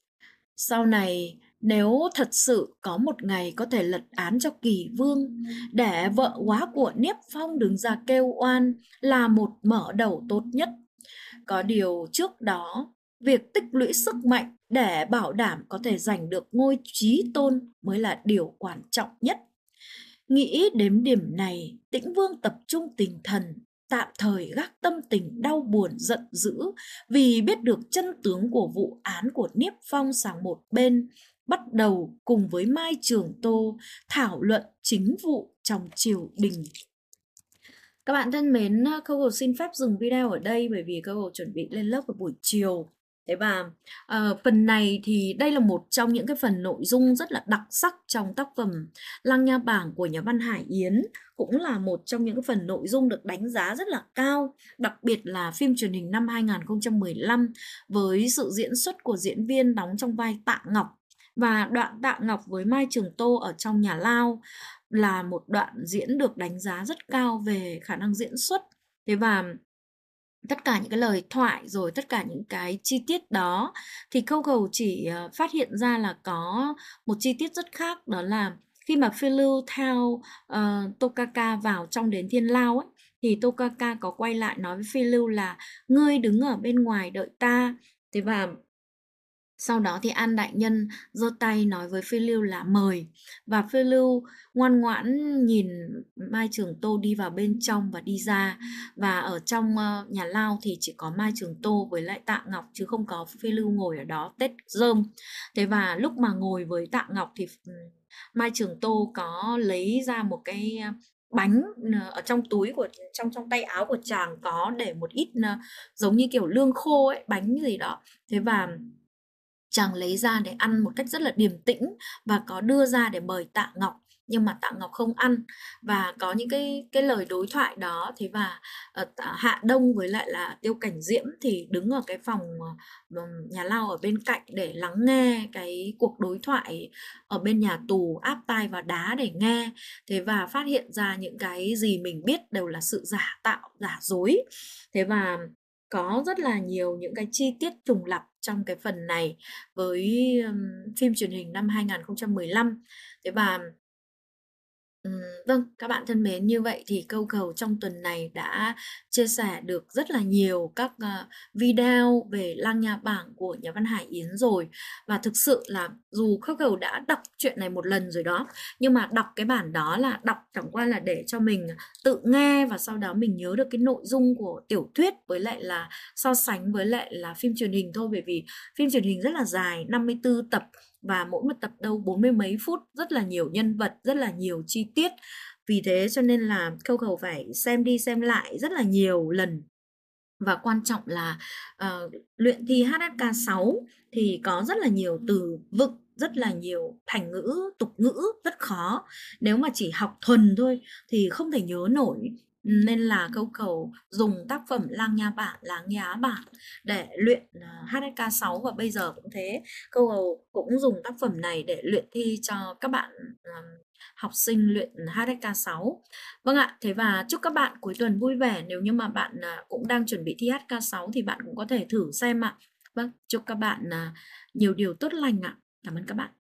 Sau này, nếu thật sự có một ngày có thể lật án cho Kỳ Vương, để vợ quá của Niếp Phong đứng ra kêu oan là một mở đầu tốt nhất. Có điều trước đó, việc tích lũy sức mạnh để bảo đảm có thể giành được ngôi chí tôn mới là điều quan trọng nhất. Nghĩ đến điểm này, Tĩnh Vương tập trung tinh thần, tạm thời gác tâm tình đau buồn giận dữ vì biết được chân tướng của vụ án của Niếp Phong sang một bên, bắt đầu cùng với Mai Trường Tô thảo luận chính vụ trong triều đình. Các bạn thân mến, Google xin phép dừng video ở đây bởi vì Google chuẩn bị lên lớp vào buổi chiều. Thế và phần này thì đây là một trong những cái phần nội dung rất là đặc sắc trong tác phẩm Lăng Nha Bảng của nhà văn Hải Yến. Cũng là một trong những cái phần nội dung được đánh giá rất là cao, đặc biệt là phim truyền hình năm 2015 với sự diễn xuất của diễn viên đóng trong vai Tạ Ngọc. Và đoạn Tạ Ngọc với Mai Trường Tô ở trong nhà lao là một đoạn diễn được đánh giá rất cao về khả năng diễn xuất. Thế và tất cả những cái lời thoại rồi tất cả những cái chi tiết đó thì Google chỉ phát hiện ra là có một chi tiết rất khác, đó là khi mà phiêu lưu theo Tokaka vào trong đến Thiên Lao ấy, thì Tokaka có quay lại nói với phiêu lưu là ngươi đứng ở bên ngoài đợi ta. Thế và sau đó thì An Đại Nhân giơ tay nói với Phiêu Lưu là mời, và Phiêu Lưu ngoan ngoãn nhìn Mai Trường Tô đi vào bên trong và đi ra. Và ở trong nhà lao thì chỉ có Mai Trường Tô với lại Tạ Ngọc chứ không có Phiêu Lưu ngồi ở đó tết rơm. Thế và lúc mà ngồi với Tạ Ngọc thì Mai Trường Tô có lấy ra một cái bánh ở trong túi của trong tay áo của chàng, có để một ít giống như kiểu lương khô ấy, bánh gì đó. Thế và chàng lấy ra để ăn một cách rất là điềm tĩnh và có đưa ra để mời Tạ Ngọc, nhưng mà Tạ Ngọc không ăn. Và có những cái lời đối thoại đó. Thế và Hạ Đông với lại là Tiêu Cảnh Diễm thì đứng ở cái phòng nhà lao ở bên cạnh để lắng nghe cái cuộc đối thoại ở bên nhà tù, áp tai vào đá để nghe. Thế và phát hiện ra những cái gì mình biết đều là sự giả tạo, giả dối. Thế và có rất là nhiều những cái chi tiết trùng lặp trong cái phần này với phim truyền hình năm 2015. Thế và vâng, các bạn thân mến, như vậy thì Câu Cầu trong tuần này đã chia sẻ được rất là nhiều các video về Lăng Nha Bảng của nhà văn Hải Yến rồi. Và thực sự là dù Câu Cầu đã đọc chuyện này một lần rồi đó, nhưng mà đọc cái bản đó là đọc chẳng qua là để cho mình tự nghe và sau đó mình nhớ được cái nội dung của tiểu thuyết với lại là so sánh với lại là phim truyền hình thôi. Bởi vì phim truyền hình rất là dài, 54 tập và mỗi một tập đâu 40 mấy phút, rất là nhiều nhân vật, rất là nhiều chi tiết. Vì thế cho nên là Câu Cầu phải xem đi xem lại rất là nhiều lần. Và quan trọng là luyện thi HSK6 thì có rất là nhiều từ vựng, rất là nhiều thành ngữ, tục ngữ rất khó. Nếu mà chỉ học thuần thôi thì không thể nhớ nổi. Nên là Câu Cầu dùng tác phẩm Lăng Nha Bảng để luyện HSK6. Và bây giờ cũng thế, Câu Cầu cũng dùng tác phẩm này để luyện thi cho các bạn học sinh luyện HSK6. Vâng ạ, thế và chúc các bạn cuối tuần vui vẻ. Nếu như mà bạn cũng đang chuẩn bị thi HSK6 thì bạn cũng có thể thử xem ạ. Vâng, chúc các bạn nhiều điều tốt lành ạ. Cảm ơn các bạn.